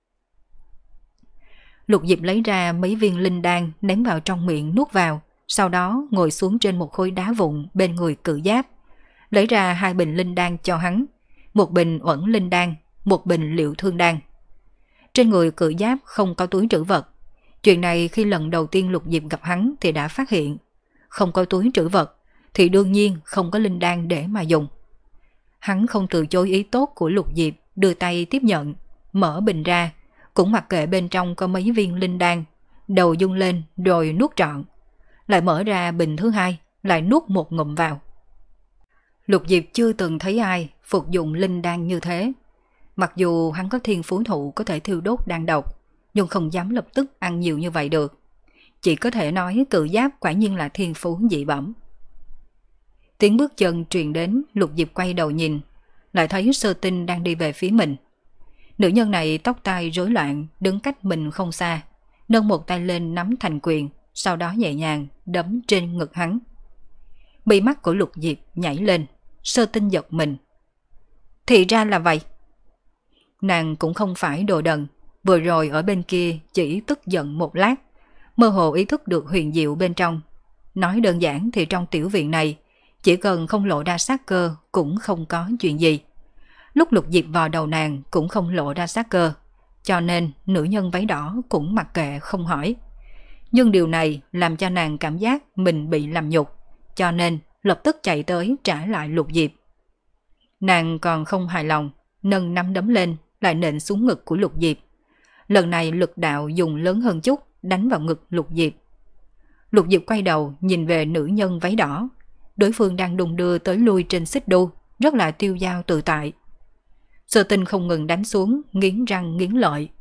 Lục Diệp lấy ra mấy viên linh đan ném vào trong miệng nuốt vào, sau đó ngồi xuống trên một khối đá vụn bên người Cự Giáp. lấy ra hai bình linh đan cho hắn, một bình uẩn linh đan, một bình liệu thương đan. Trên người Cự Giáp không có túi trữ vật. Chuyện này khi lần đầu tiên Lục Diệp gặp hắn thì đã phát hiện. Không có túi trữ vật thì đương nhiên không có linh đan để mà dùng. Hắn không từ chối ý tốt của Lục Diệp, đưa tay tiếp nhận, mở bình ra, cũng mặc kệ bên trong có mấy viên linh đan, đầu dung lên rồi nuốt trọn. Lại mở ra bình thứ hai, lại nuốt một ngụm vào. Lục Diệp chưa từng thấy ai phục dụng linh đan như thế. Mặc dù hắn có thiên phú thụ có thể thiêu đốt đan độc, nhưng không dám lập tức ăn nhiều như vậy được. Chỉ có thể nói Cự Giáp quả nhiên là thiên phú dị bẩm. Tiếng bước chân truyền đến, Lục Diệp quay đầu nhìn, lại thấy Sơ Tinh đang đi về phía mình. Nữ nhân này tóc tai rối loạn, đứng cách mình không xa, nâng một tay lên nắm thành quyền, sau đó nhẹ nhàng đấm trên ngực hắn. Bị mắt của Lục Diệp nhảy lên, Sơ Tinh giật mình. Thì ra là vậy. Nàng cũng không phải đồ đần, vừa rồi ở bên kia chỉ tức giận một lát, mơ hồ ý thức được huyền diệu bên trong. Nói đơn giản thì trong tiểu viện này, chỉ cần không lộ ra sát cơ cũng không có chuyện gì. Lúc Lục Diệp vào đầu nàng cũng không lộ ra sát cơ, cho nên nữ nhân váy đỏ cũng mặc kệ không hỏi. Nhưng điều này làm cho nàng cảm giác mình bị làm nhục, cho nên lập tức chạy tới trả lại Lục Diệp. Nàng còn không hài lòng, nâng nắm đấm lên lại nện xuống ngực của Lục Diệp. Lần này lực đạo dùng lớn hơn chút, đánh vào ngực Lục Diệp. Lục Diệp quay đầu nhìn về nữ nhân váy đỏ. Đối phương đang đung đưa tới lui trên xích đu, rất là tiêu dao tự tại. Sơ Tinh không ngừng đánh xuống, nghiến răng nghiến lợi.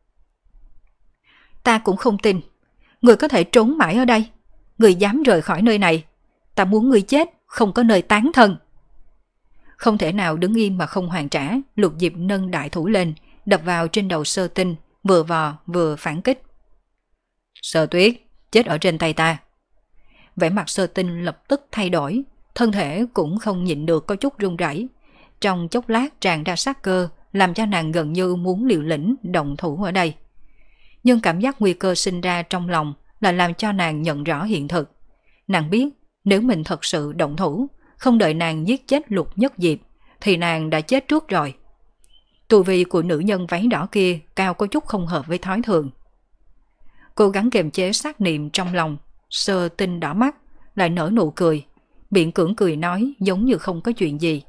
Ta cũng không tin, người có thể trốn mãi ở đây. Người dám rời khỏi nơi này, ta muốn người chết, không có nơi tán thân. Không thể nào đứng im mà không hoàn trả, Lục Diệp nâng đại thủ lên, đập vào trên đầu Sơ Tinh, vừa vò vừa phản kích. Sơ Tuyết, chết ở trên tay ta. Vẻ mặt Sơ Tinh lập tức thay đổi, thân thể cũng không nhịn được có chút run rẩy. Trong chốc lát tràn ra sát cơ, làm cho nàng gần như muốn liều lĩnh động thủ ở đây. Nhưng cảm giác nguy cơ sinh ra trong lòng là làm cho nàng nhận rõ hiện thực. Nàng biết nếu mình thật sự động thủ, không đợi nàng giết chết Lục Nhất Diệp, thì nàng đã chết trước rồi. Tu vi của nữ nhân váy đỏ kia cao có chút không hợp với thói thường. Cố gắng kiềm chế sát niệm trong lòng, Sơ Tinh đỏ mắt, lại nở nụ cười, miệng cưỡng cười nói giống như không có chuyện gì.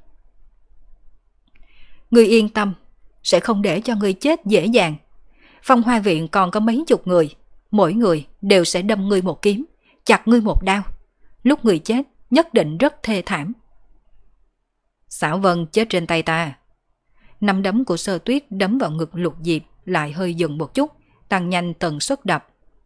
Ngươi yên tâm, sẽ không để cho ngươi chết dễ dàng. Phong Hoa Viện còn có mấy chục người, mỗi người đều sẽ đâm ngươi một kiếm, chặt ngươi một đao. Lúc ngươi chết nhất định rất thê thảm. Xảo Vân chết trên tay ta. Nắm đấm của Sơ Tuyết đấm vào ngực Lục Diệp lại hơi dừng một chút, tăng nhanh tần suất đập.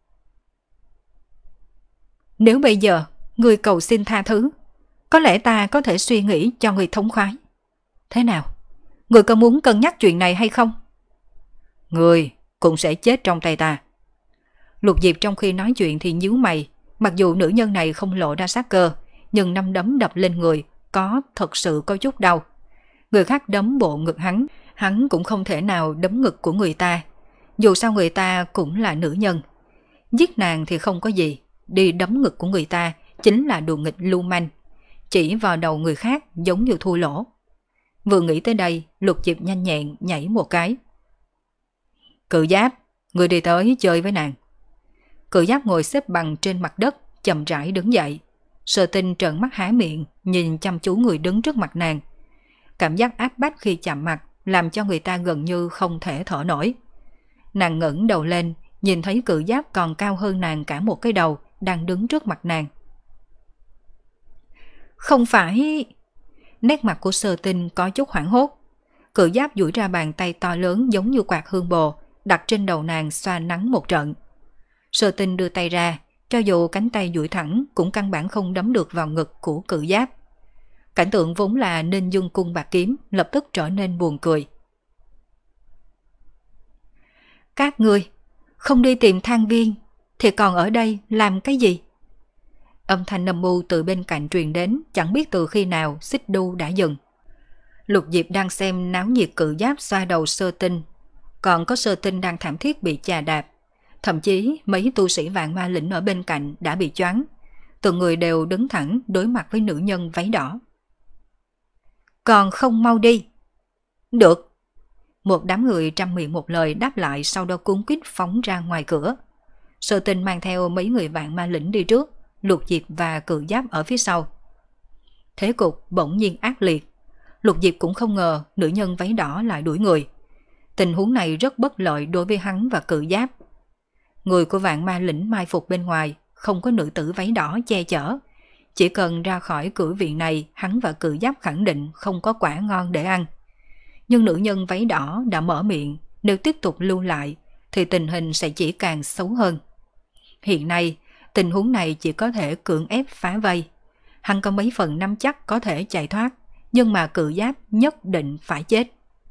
Nếu bây giờ ngươi cầu xin tha thứ, có lẽ ta có thể suy nghĩ cho ngươi thống khoái. Thế nào? Ngươi có muốn cân nhắc chuyện này hay không? Ngươi cũng sẽ chết trong tay ta. Lục Diệp trong khi nói chuyện thì nhíu mày, mặc dù nữ nhân này không lộ ra sát cơ, nhưng năm đấm đập lên người có thật sự có chút đau. Người khác đấm bộ ngực hắn, hắn cũng không thể nào đấm ngực của người ta. Dù sao người ta cũng là nữ nhân. Giết nàng thì không có gì, đi đấm ngực của người ta chính là đùa nghịch lưu manh. Chỉ vào đầu người khác giống như thua lỗ. Vừa nghĩ tới đây, Lục Diệp nhanh nhẹn nhảy một cái. Cự Giáp, người đi tới chơi với nàng. Cự Giáp ngồi xếp bằng trên mặt đất, chậm rãi đứng dậy. Sơ Tinh trợn mắt há miệng, nhìn chăm chú người đứng trước mặt nàng. Cảm giác áp bách khi chạm mặt làm cho người ta gần như không thể thở nổi. Nàng ngẩng đầu lên, nhìn thấy Cự Giáp còn cao hơn nàng cả một cái đầu, đang đứng trước mặt nàng. Không phải... Nét mặt của Sơ Tinh có chút hoảng hốt. Cự Giáp duỗi ra bàn tay to lớn giống như quạt hương bồ, đặt trên đầu nàng xoa nắng một trận. Sơ Tinh đưa tay ra, cho dù cánh tay duỗi thẳng cũng căn bản không đấm được vào ngực của Cự Giáp. Cảnh tượng vốn là nên dương cung bạc kiếm lập tức trở nên buồn cười. Các ngươi không đi tìm Thang Viên thì còn ở đây làm cái gì? Âm thanh nầm mưu từ bên cạnh truyền đến, chẳng biết từ khi nào xích đu đã dừng. Lục Diệp đang xem náo nhiệt Cự Giáp xoa đầu Sơ Tinh, còn có Sơ Tinh đang thảm thiết bị chà đạp. Thậm chí mấy tu sĩ Vạn Ma Lĩnh ở bên cạnh đã bị choáng, từng người đều đứng thẳng đối mặt với nữ nhân váy đỏ. còn không mau đi. Được. Một đám người trăm miệng một lời đáp lại, sau đó cuống quýt phóng ra ngoài cửa. Sở Tinh mang theo mấy người vạn ma lĩnh đi trước, Lục Diệp và Cự Giáp ở phía sau. Thế cục bỗng nhiên ác liệt. Lục Diệp cũng không ngờ nữ nhân váy đỏ lại đuổi người. Tình huống này rất bất lợi đối với hắn và Cự Giáp. Người của vạn ma lĩnh mai phục bên ngoài, không có nữ tử váy đỏ che chở. Chỉ cần ra khỏi cửa viện này, hắn và Cự Giáp khẳng định không có quả ngon để ăn. Nhưng nữ nhân váy đỏ đã mở miệng, nếu tiếp tục lưu lại thì tình hình sẽ chỉ càng xấu hơn. Hiện nay, tình huống này chỉ có thể cưỡng ép phá vây. Hắn có mấy phần nắm chắc có thể chạy thoát, nhưng mà Cự Giáp nhất định phải chết.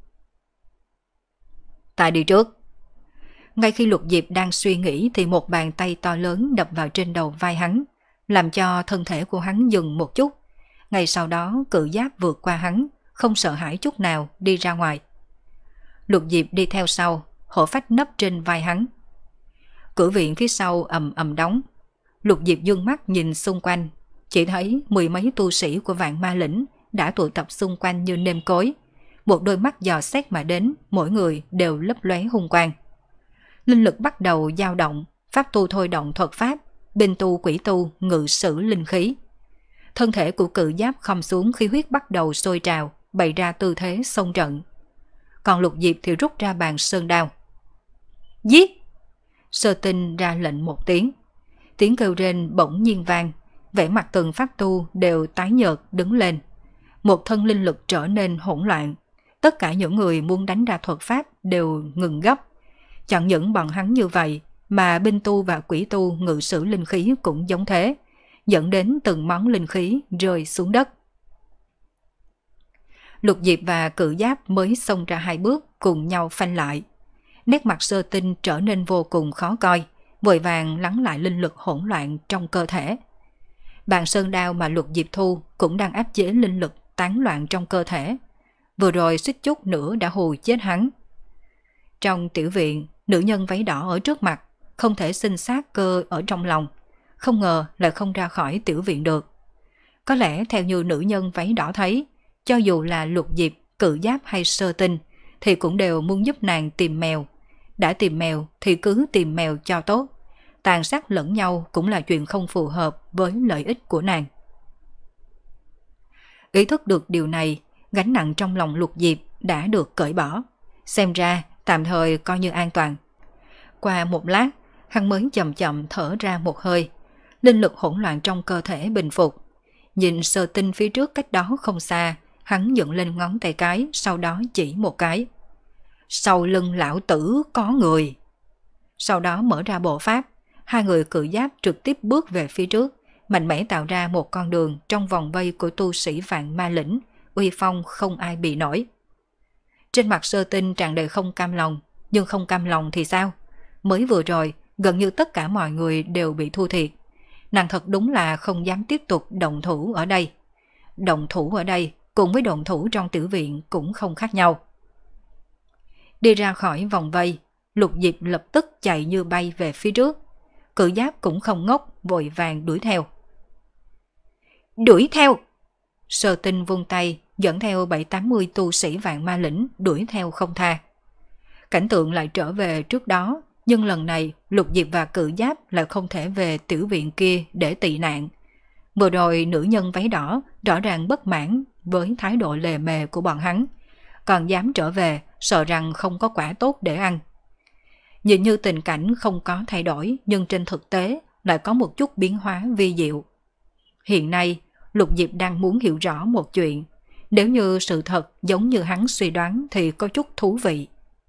Ta đi trước. Ngay khi Lục Diệp đang suy nghĩ thì một bàn tay to lớn đập vào trên đầu vai hắn, làm cho thân thể của hắn dừng một chút. Ngay sau đó Cự Giáp vượt qua hắn, không sợ hãi chút nào đi ra ngoài. Lục Diệp đi theo sau, hổ phách nấp trên vai hắn. Cửa viện phía sau ầm ầm đóng. Lục Diệp dương mắt nhìn xung quanh, chỉ thấy mười mấy tu sĩ của vạn ma lĩnh đã tụ tập xung quanh như nêm cối. Một đôi mắt dò xét mà đến, mỗi người đều lấp lóe hung quang. Linh lực bắt đầu dao động, pháp tu thôi động thuật pháp, binh tu quỷ tu ngự sử linh khí. Thân thể của Cự Giáp khom xuống, khí huyết bắt đầu sôi trào, bày ra tư thế xông trận. Còn Lục Diệp thì rút ra bàn sơn đao. Giết! Sơ Tinh ra lệnh một tiếng. Tiếng kêu rên bỗng nhiên vang, vẻ mặt từng pháp tu đều tái nhợt đứng lên. Một thân linh lực trở nên hỗn loạn. Tất cả những người muốn đánh ra thuật pháp đều ngừng gấp. Chẳng những bọn hắn như vậy, mà binh tu và quỷ tu ngự sử linh khí cũng giống thế, dẫn đến từng món linh khí rơi xuống đất. Lục Diệp và Cự Giáp mới xông ra hai bước cùng nhau phanh lại. Nét mặt Sơ Tinh trở nên vô cùng khó coi, vội vàng lắng lại linh lực hỗn loạn trong cơ thể. Bàn sơn đao mà Lục Diệp thu cũng đang áp chế linh lực tán loạn trong cơ thể. Vừa rồi suýt chút nữa đã hù chết hắn. Trong tiểu viện, nữ nhân váy đỏ ở trước mặt, không thể sinh sát cơ ở trong lòng, không ngờ lại không ra khỏi tiểu viện được. Có lẽ theo như nữ nhân váy đỏ thấy, cho dù là Lục Diệp, Cự Giáp hay Sơ Tinh, thì cũng đều muốn giúp nàng tìm mèo. Đã tìm mèo thì cứ tìm mèo cho tốt. Tàn sát lẫn nhau cũng là chuyện không phù hợp với lợi ích của nàng. Ý thức được điều này, gánh nặng trong lòng Lục Diệp đã được cởi bỏ. Xem ra tạm thời coi như an toàn. Qua một lát, hắn mới chậm chậm thở ra một hơi. Linh lực hỗn loạn trong cơ thể bình phục. Nhìn Sơ Tinh phía trước cách đó không xa, hắn dựng lên ngón tay cái, sau đó chỉ một cái. Sau lưng lão tử có người. Sau đó mở ra bộ pháp, hai người Cự Giáp trực tiếp bước về phía trước, mạnh mẽ tạo ra một con đường trong vòng vây của tu sĩ vạn ma lĩnh, uy phong không ai bị nổi. Trên mặt Sơ Tinh tràn đầy không cam lòng, nhưng không cam lòng thì sao? Mới vừa rồi, gần như tất cả mọi người đều bị thua thiệt. Nàng thật đúng là không dám tiếp tục động thủ ở đây. Động thủ ở đây cùng với động thủ trong tiểu viện cũng không khác nhau. Đi ra khỏi vòng vây, Lục Diệp lập tức chạy như bay về phía trước. Cự Giáp cũng không ngốc, vội vàng đuổi theo. Đuổi theo! Sơ Tinh vung tay, dẫn theo bảy tám mươi tu sĩ vạn ma lĩnh đuổi theo không tha. Cảnh tượng lại trở về trước đó, nhưng lần này Lục Diệp và Cự Giáp lại không thể về tiểu viện kia để tị nạn. Vừa rồi nữ nhân váy đỏ rõ ràng bất mãn với thái độ lề mề của bọn hắn, còn dám trở về sợ rằng không có quả tốt để ăn. Nhìn như tình cảnh không có thay đổi, nhưng trên thực tế lại có một chút biến hóa vi diệu. Hiện nay, Lục Diệp đang muốn hiểu rõ một chuyện. Nếu như sự thật giống như hắn suy đoán thì có chút thú vị.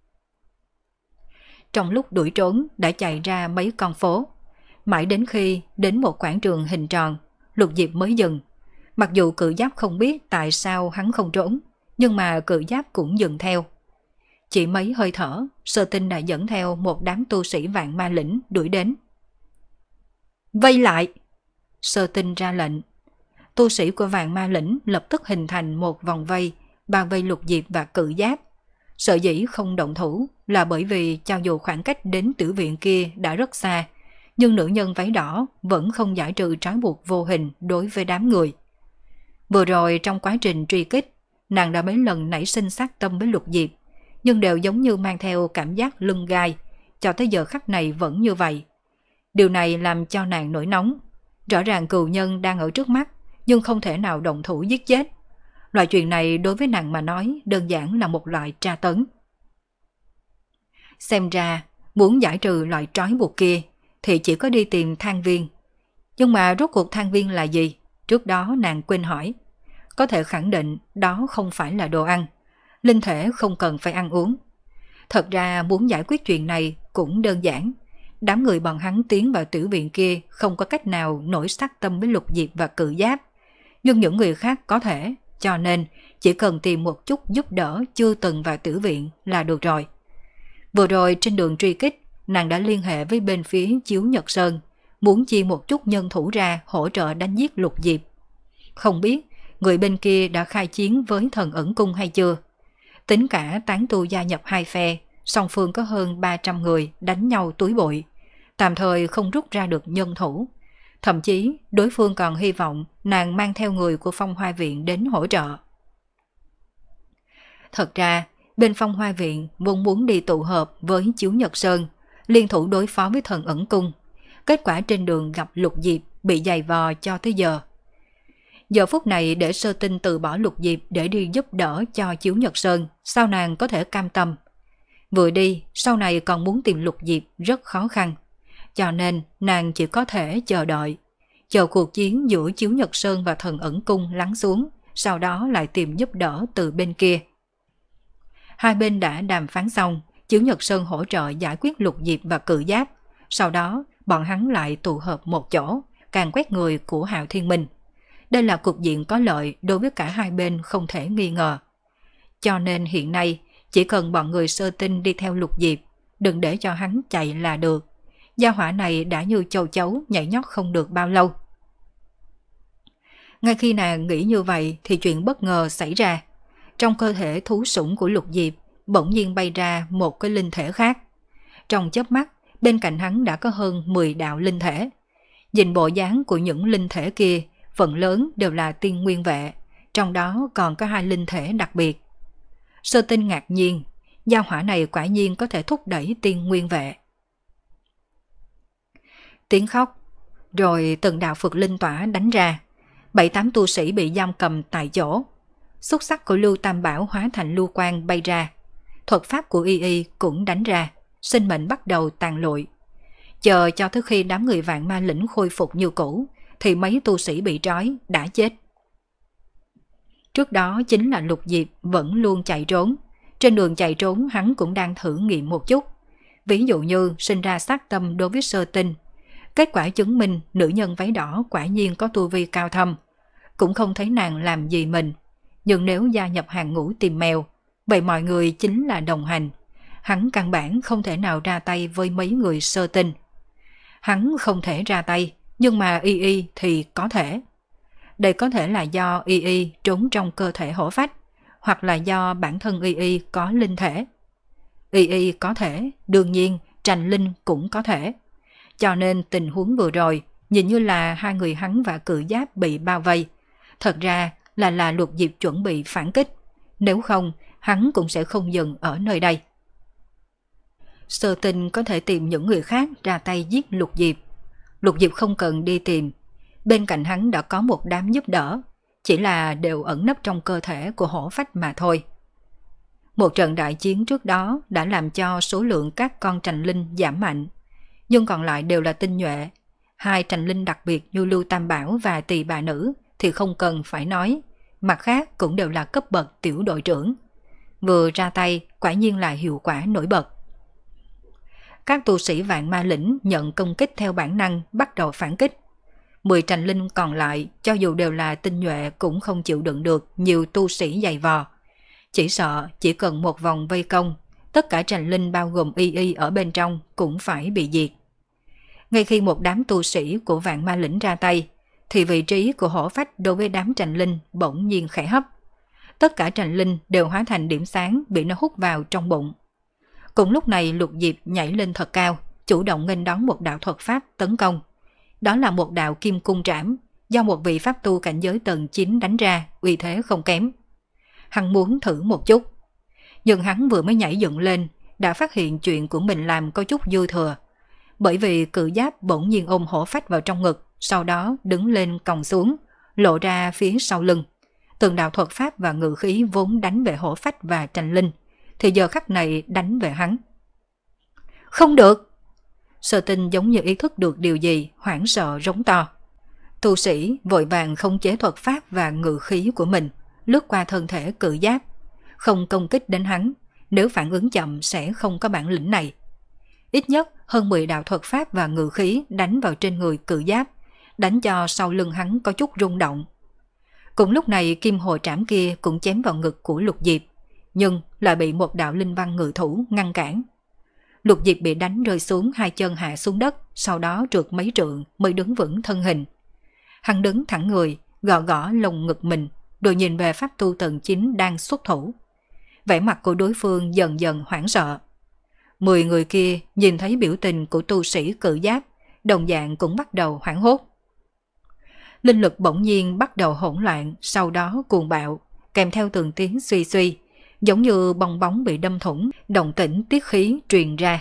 Trong lúc đuổi trốn đã chạy ra mấy con phố. Mãi đến khi đến một quảng trường hình tròn, Lục Diệp mới dừng. Mặc dù Cự Giáp không biết tại sao hắn không trốn, nhưng mà Cự Giáp cũng dừng theo. Chỉ mấy hơi thở, Sơ Tinh đã dẫn theo một đám tu sĩ vạn ma lĩnh đuổi đến. Vây lại! Sơ Tinh ra lệnh. Tu sĩ của vạn ma lĩnh lập tức hình thành một vòng vây, bao vây Lục Diệp và Cự Giáp. Sợ dĩ không động thủ là bởi vì cho dù khoảng cách đến tiểu viện kia đã rất xa, nhưng nữ nhân váy đỏ vẫn không giải trừ trói buộc vô hình đối với đám người. Vừa rồi trong quá trình truy kích, nàng đã mấy lần nảy sinh sát tâm với Lục Diệp, nhưng đều giống như mang theo cảm giác lưng gai, cho tới giờ khắc này vẫn như vậy. Điều này làm cho nàng nổi nóng. Rõ ràng cừu nhân đang ở trước mắt, nhưng không thể nào động thủ giết chết. Loại chuyện này đối với nàng mà nói đơn giản là một loại tra tấn. Xem ra, muốn giải trừ loại trói buộc kia thì chỉ có đi tìm Thang Viên. Nhưng mà rốt cuộc Thang Viên là gì? Trước đó nàng quên hỏi. Có thể khẳng định đó không phải là đồ ăn. Linh thể không cần phải ăn uống. Thật ra muốn giải quyết chuyện này cũng đơn giản. Đám người bọn hắn tiến vào tiểu viện kia không có cách nào nổi sát tâm với Lục Diệp và Cự Giáp. Nhưng những người khác có thể, cho nên chỉ cần tìm một chút giúp đỡ chưa từng vào tiểu viện là được rồi. Vừa rồi trên đường truy kích, nàng đã liên hệ với bên phía Chiếu Nhật Sơn, muốn chia một chút nhân thủ ra hỗ trợ đánh giết Lục Diệp. Không biết người bên kia đã khai chiến với Thần Ẩn Cung hay chưa? Tính cả tán tu gia nhập hai phe, song phương có hơn ba trăm người đánh nhau túi bụi, tạm thời không rút ra được nhân thủ. Thậm chí đối phương còn hy vọng nàng mang theo người của Phong Hoa Viện đến hỗ trợ. Thật ra, bên Phong Hoa Viện vốn muốn đi tụ hợp với Chiếu Nhật Sơn, liên thủ đối phó với Thần Ẩn Cung. Kết quả trên đường gặp Lục Diệp bị giày vò cho tới giờ. Giờ phút này để Sơ Tinh từ bỏ Lục Diệp để đi giúp đỡ cho Chiếu Nhật Sơn, sao nàng có thể cam tâm? Vừa đi, sau này còn muốn tìm Lục Diệp rất khó khăn. Cho nên nàng chỉ có thể chờ đợi. Chờ cuộc chiến giữa Chiếu Nhật Sơn và Thần Ẩn Cung lắng xuống, sau đó lại tìm giúp đỡ từ bên kia. Hai bên đã đàm phán xong, Chiếu Nhật Sơn hỗ trợ giải quyết Lục Diệp và Cự Giáp. Sau đó, bọn hắn lại tụ hợp một chỗ, càng quét người của Hạo Thiên Minh. Đây là cục diện có lợi đối với cả hai bên không thể nghi ngờ. Cho nên hiện nay, chỉ cần bọn người Sơ Tinh đi theo Lục Diệp, đừng để cho hắn chạy là được. Gia hỏa này đã như châu chấu nhảy nhót không được bao lâu. Ngay khi nàng nghĩ như vậy thì chuyện bất ngờ xảy ra. Trong cơ thể thú sủng của Lục Diệp bỗng nhiên bay ra một cái linh thể khác. Trong chớp mắt, bên cạnh hắn đã có hơn mười đạo linh thể. Nhìn bộ dáng của những linh thể kia, phần lớn đều là tiên nguyên vệ, trong đó còn có hai linh thể đặc biệt. Sơ Tinh ngạc nhiên, gia hỏa này quả nhiên có thể thúc đẩy tiên nguyên vệ. Tiếng khóc, rồi từng đạo Phật linh tỏa đánh ra, bảy tám tu sĩ bị giam cầm tại chỗ. Xúc sắc của Lưu Tam Bảo hóa thành lưu quang bay ra, thuật pháp của Y Y cũng đánh ra, sinh mệnh bắt đầu tàn lụi. Chờ cho tới khi đám người Vạn Ma Lĩnh khôi phục như cũ, thì mấy tu sĩ bị trói đã chết. Trước đó chính là Lục Diệp vẫn luôn chạy trốn. Trên đường chạy trốn hắn cũng đang thử nghiệm một chút. Ví dụ như sinh ra sát tâm đối với Sơ Tinh. Kết quả chứng minh nữ nhân váy đỏ quả nhiên có tu vi cao thâm. Cũng không thấy nàng làm gì mình. Nhưng nếu gia nhập hàng ngũ tìm mèo, vậy mọi người chính là đồng hành. Hắn căn bản không thể nào ra tay với mấy người Sơ Tinh. Hắn không thể ra tay, nhưng mà Y Y thì có thể. Đây có thể là do Y Y trốn trong cơ thể hổ phách, hoặc là do bản thân Y Y có linh thể. Y Y có thể, đương nhiên Trành Linh cũng có thể. Cho nên tình huống vừa rồi nhìn như là hai người hắn và Cự Giáp bị bao vây. Thật ra là là Lục Diệp chuẩn bị phản kích. Nếu không, hắn cũng sẽ không dừng ở nơi đây. Sơ Tinh có thể tìm những người khác ra tay giết Lục Diệp. Lục Diệp không cần đi tìm. Bên cạnh hắn đã có một đám giúp đỡ, chỉ là đều ẩn nấp trong cơ thể của hổ phách mà thôi. Một trận đại chiến trước đó đã làm cho số lượng các con Trành Linh giảm mạnh, nhưng còn lại đều là tinh nhuệ. Hai Trành Linh đặc biệt như Lưu Tam Bảo và Tỳ Bà Nữ thì không cần phải nói, mặt khác cũng đều là cấp bậc tiểu đội trưởng. Vừa ra tay quả nhiên là hiệu quả nổi bật. Các tu sĩ Vạn Ma Lĩnh nhận công kích theo bản năng bắt đầu phản kích. Mười Trành Linh còn lại cho dù đều là tinh nhuệ cũng không chịu đựng được nhiều tu sĩ dày vò. Chỉ sợ chỉ cần một vòng vây công, tất cả Trành Linh bao gồm Y Y ở bên trong cũng phải bị diệt. Ngay khi một đám tu sĩ của Vạn Ma Lĩnh ra tay, thì vị trí của hổ phách đối với đám Trành Linh bỗng nhiên khẽ hấp. Tất cả Trành Linh đều hóa thành điểm sáng bị nó hút vào trong bụng. Cùng lúc này Lục Diệp nhảy lên thật cao, chủ động nghênh đón một đạo thuật pháp tấn công. Đó là một đạo kim cung trảm, do một vị pháp tu cảnh giới tầng chín đánh ra, uy thế không kém. hắn muốn thử một chút. Nhưng hắn vừa mới nhảy dựng lên, đã phát hiện chuyện của mình làm có chút dư thừa. Bởi vì cự giáp bỗng nhiên ôm hổ phách vào trong ngực, sau đó đứng lên còng xuống, lộ ra phía sau lưng. Từng đạo thuật pháp và ngự khí vốn đánh về hổ phách và tranh linh, thì giờ khắc này đánh về hắn. Không được! Sở Tinh giống như ý thức được điều gì, hoảng sợ rống to. Tu sĩ vội vàng không chế thuật pháp và ngự khí của mình, lướt qua thân thể cự giáp, không công kích đến hắn, nếu phản ứng chậm sẽ không có bản lĩnh này. Ít nhất hơn mười đạo thuật pháp và ngự khí đánh vào trên người cự giáp, đánh cho sau lưng hắn có chút rung động. Cùng lúc này kim hồ trảm kia cũng chém vào ngực của Lục Diệp, nhưng lại bị một đạo linh văn ngự thủ ngăn cản. Lục Diệp bị đánh rơi xuống, hai chân hạ xuống đất, sau đó trượt mấy trượng mới đứng vững thân hình. Hắn đứng thẳng người, gõ gõ lồng ngực mình, rồi nhìn về pháp tu tầng chín đang xuất thủ. Vẻ mặt của đối phương dần dần hoảng sợ. Mười người kia nhìn thấy biểu tình của tu sĩ cự giáp, đồng dạng cũng bắt đầu hoảng hốt. Linh lực bỗng nhiên bắt đầu hỗn loạn, sau đó cuồng bạo, kèm theo từng tiếng suy suy, giống như bong bóng bị đâm thủng, động tĩnh tiết khí truyền ra.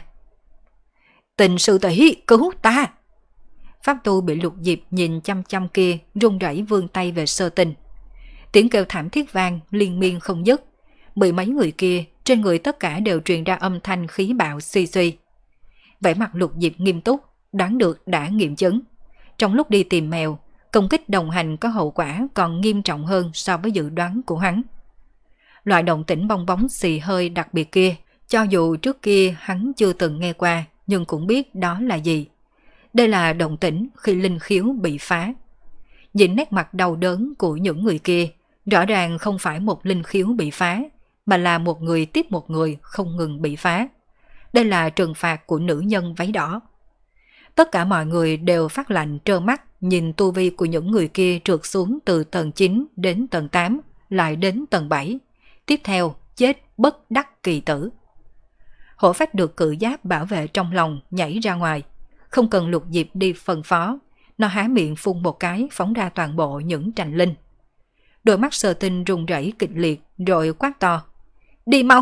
Tình sư tỷ, cứu ta! Pháp tu bị Lục Diệp nhìn chăm chăm kia run rẩy vươn tay về Sơ Tinh. Tiếng kêu thảm thiết vang liên miên không dứt. Mười mấy người kia trên người tất cả đều truyền ra âm thanh khí bạo suy suy. Vẻ mặt Lục Diệp nghiêm túc, đoán được đã nghiệm chứng. Trong lúc đi tìm mèo, công kích đồng hành có hậu quả còn nghiêm trọng hơn so với dự đoán của hắn. Loại động tĩnh bong bóng xì hơi đặc biệt kia, cho dù trước kia hắn chưa từng nghe qua, nhưng cũng biết đó là gì. Đây là động tĩnh khi linh khiếu bị phá. Nhìn nét mặt đau đớn của những người kia, rõ ràng không phải một linh khiếu bị phá, mà là một người tiếp một người không ngừng bị phá. Đây là trừng phạt của nữ nhân váy đỏ. Tất cả mọi người đều phát lạnh trơ mắt nhìn tu vi của những người kia trượt xuống từ tầng chín đến tầng tám, lại đến tầng bảy. Tiếp theo, chết bất đắc kỳ tử. Hổ phách được cự giáp bảo vệ trong lòng nhảy ra ngoài. Không cần Lục Diệp đi phân phó, nó há miệng phun một cái phóng ra toàn bộ những trành linh. Đôi mắt Sơ Tinh run rẩy kịch liệt rồi quát to. Đi mau!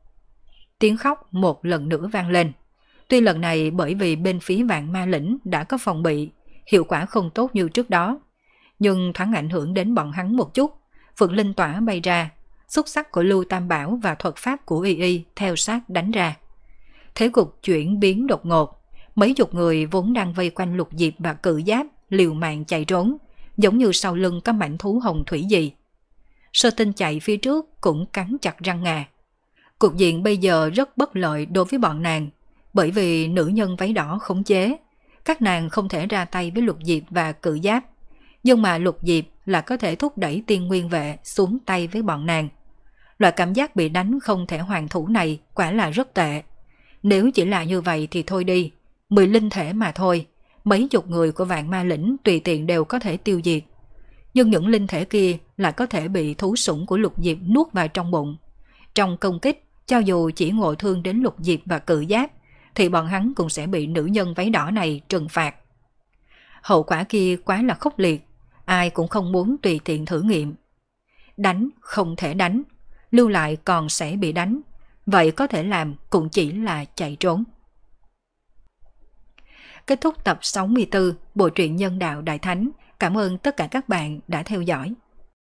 Tiếng khóc một lần nữa vang lên. Tuy lần này bởi vì bên phía Vạn Ma Lĩnh đã có phòng bị, hiệu quả không tốt như trước đó, nhưng thoáng ảnh hưởng đến bọn hắn một chút. Phượng linh tỏa bay ra, xúc sắc của Lưu Tam Bảo và thuật pháp của Y Y theo sát đánh ra. Thế cục chuyển biến đột ngột. Mấy chục người vốn đang vây quanh Lục Diệp và cự giáp liều mạng chạy trốn, giống như sau lưng có mảnh thú hồng thủy gì. Sơ Tinh chạy phía trước cũng cắn chặt răng ngà. Cục diện bây giờ rất bất lợi đối với bọn nàng, bởi vì nữ nhân váy đỏ khống chế, các nàng không thể ra tay với Lục Diệp và cự giáp, nhưng mà Lục Diệp là có thể thúc đẩy tiên nguyên vệ xuống tay với bọn nàng. Loại cảm giác bị đánh không thể hoàn thủ này quả là rất tệ. Nếu chỉ là như vậy thì thôi đi, mười linh thể mà thôi, mấy chục người của Vạn Ma Lĩnh tùy tiện đều có thể tiêu diệt. Nhưng những linh thể kia lại có thể bị thú sủng của Lục Diệp nuốt vào trong bụng. Trong công kích, cho dù chỉ ngộ thương đến Lục Diệp và cự giáp, thì bọn hắn cũng sẽ bị nữ nhân váy đỏ này trừng phạt. Hậu quả kia quá là khốc liệt, ai cũng không muốn tùy tiện thử nghiệm. Đánh không thể đánh, lưu lại còn sẽ bị đánh, vậy có thể làm cũng chỉ là chạy trốn. Kết thúc tập sáu mươi tư Bộ truyện Nhân Đạo Đại Thánh. Cảm ơn tất cả các bạn đã theo dõi.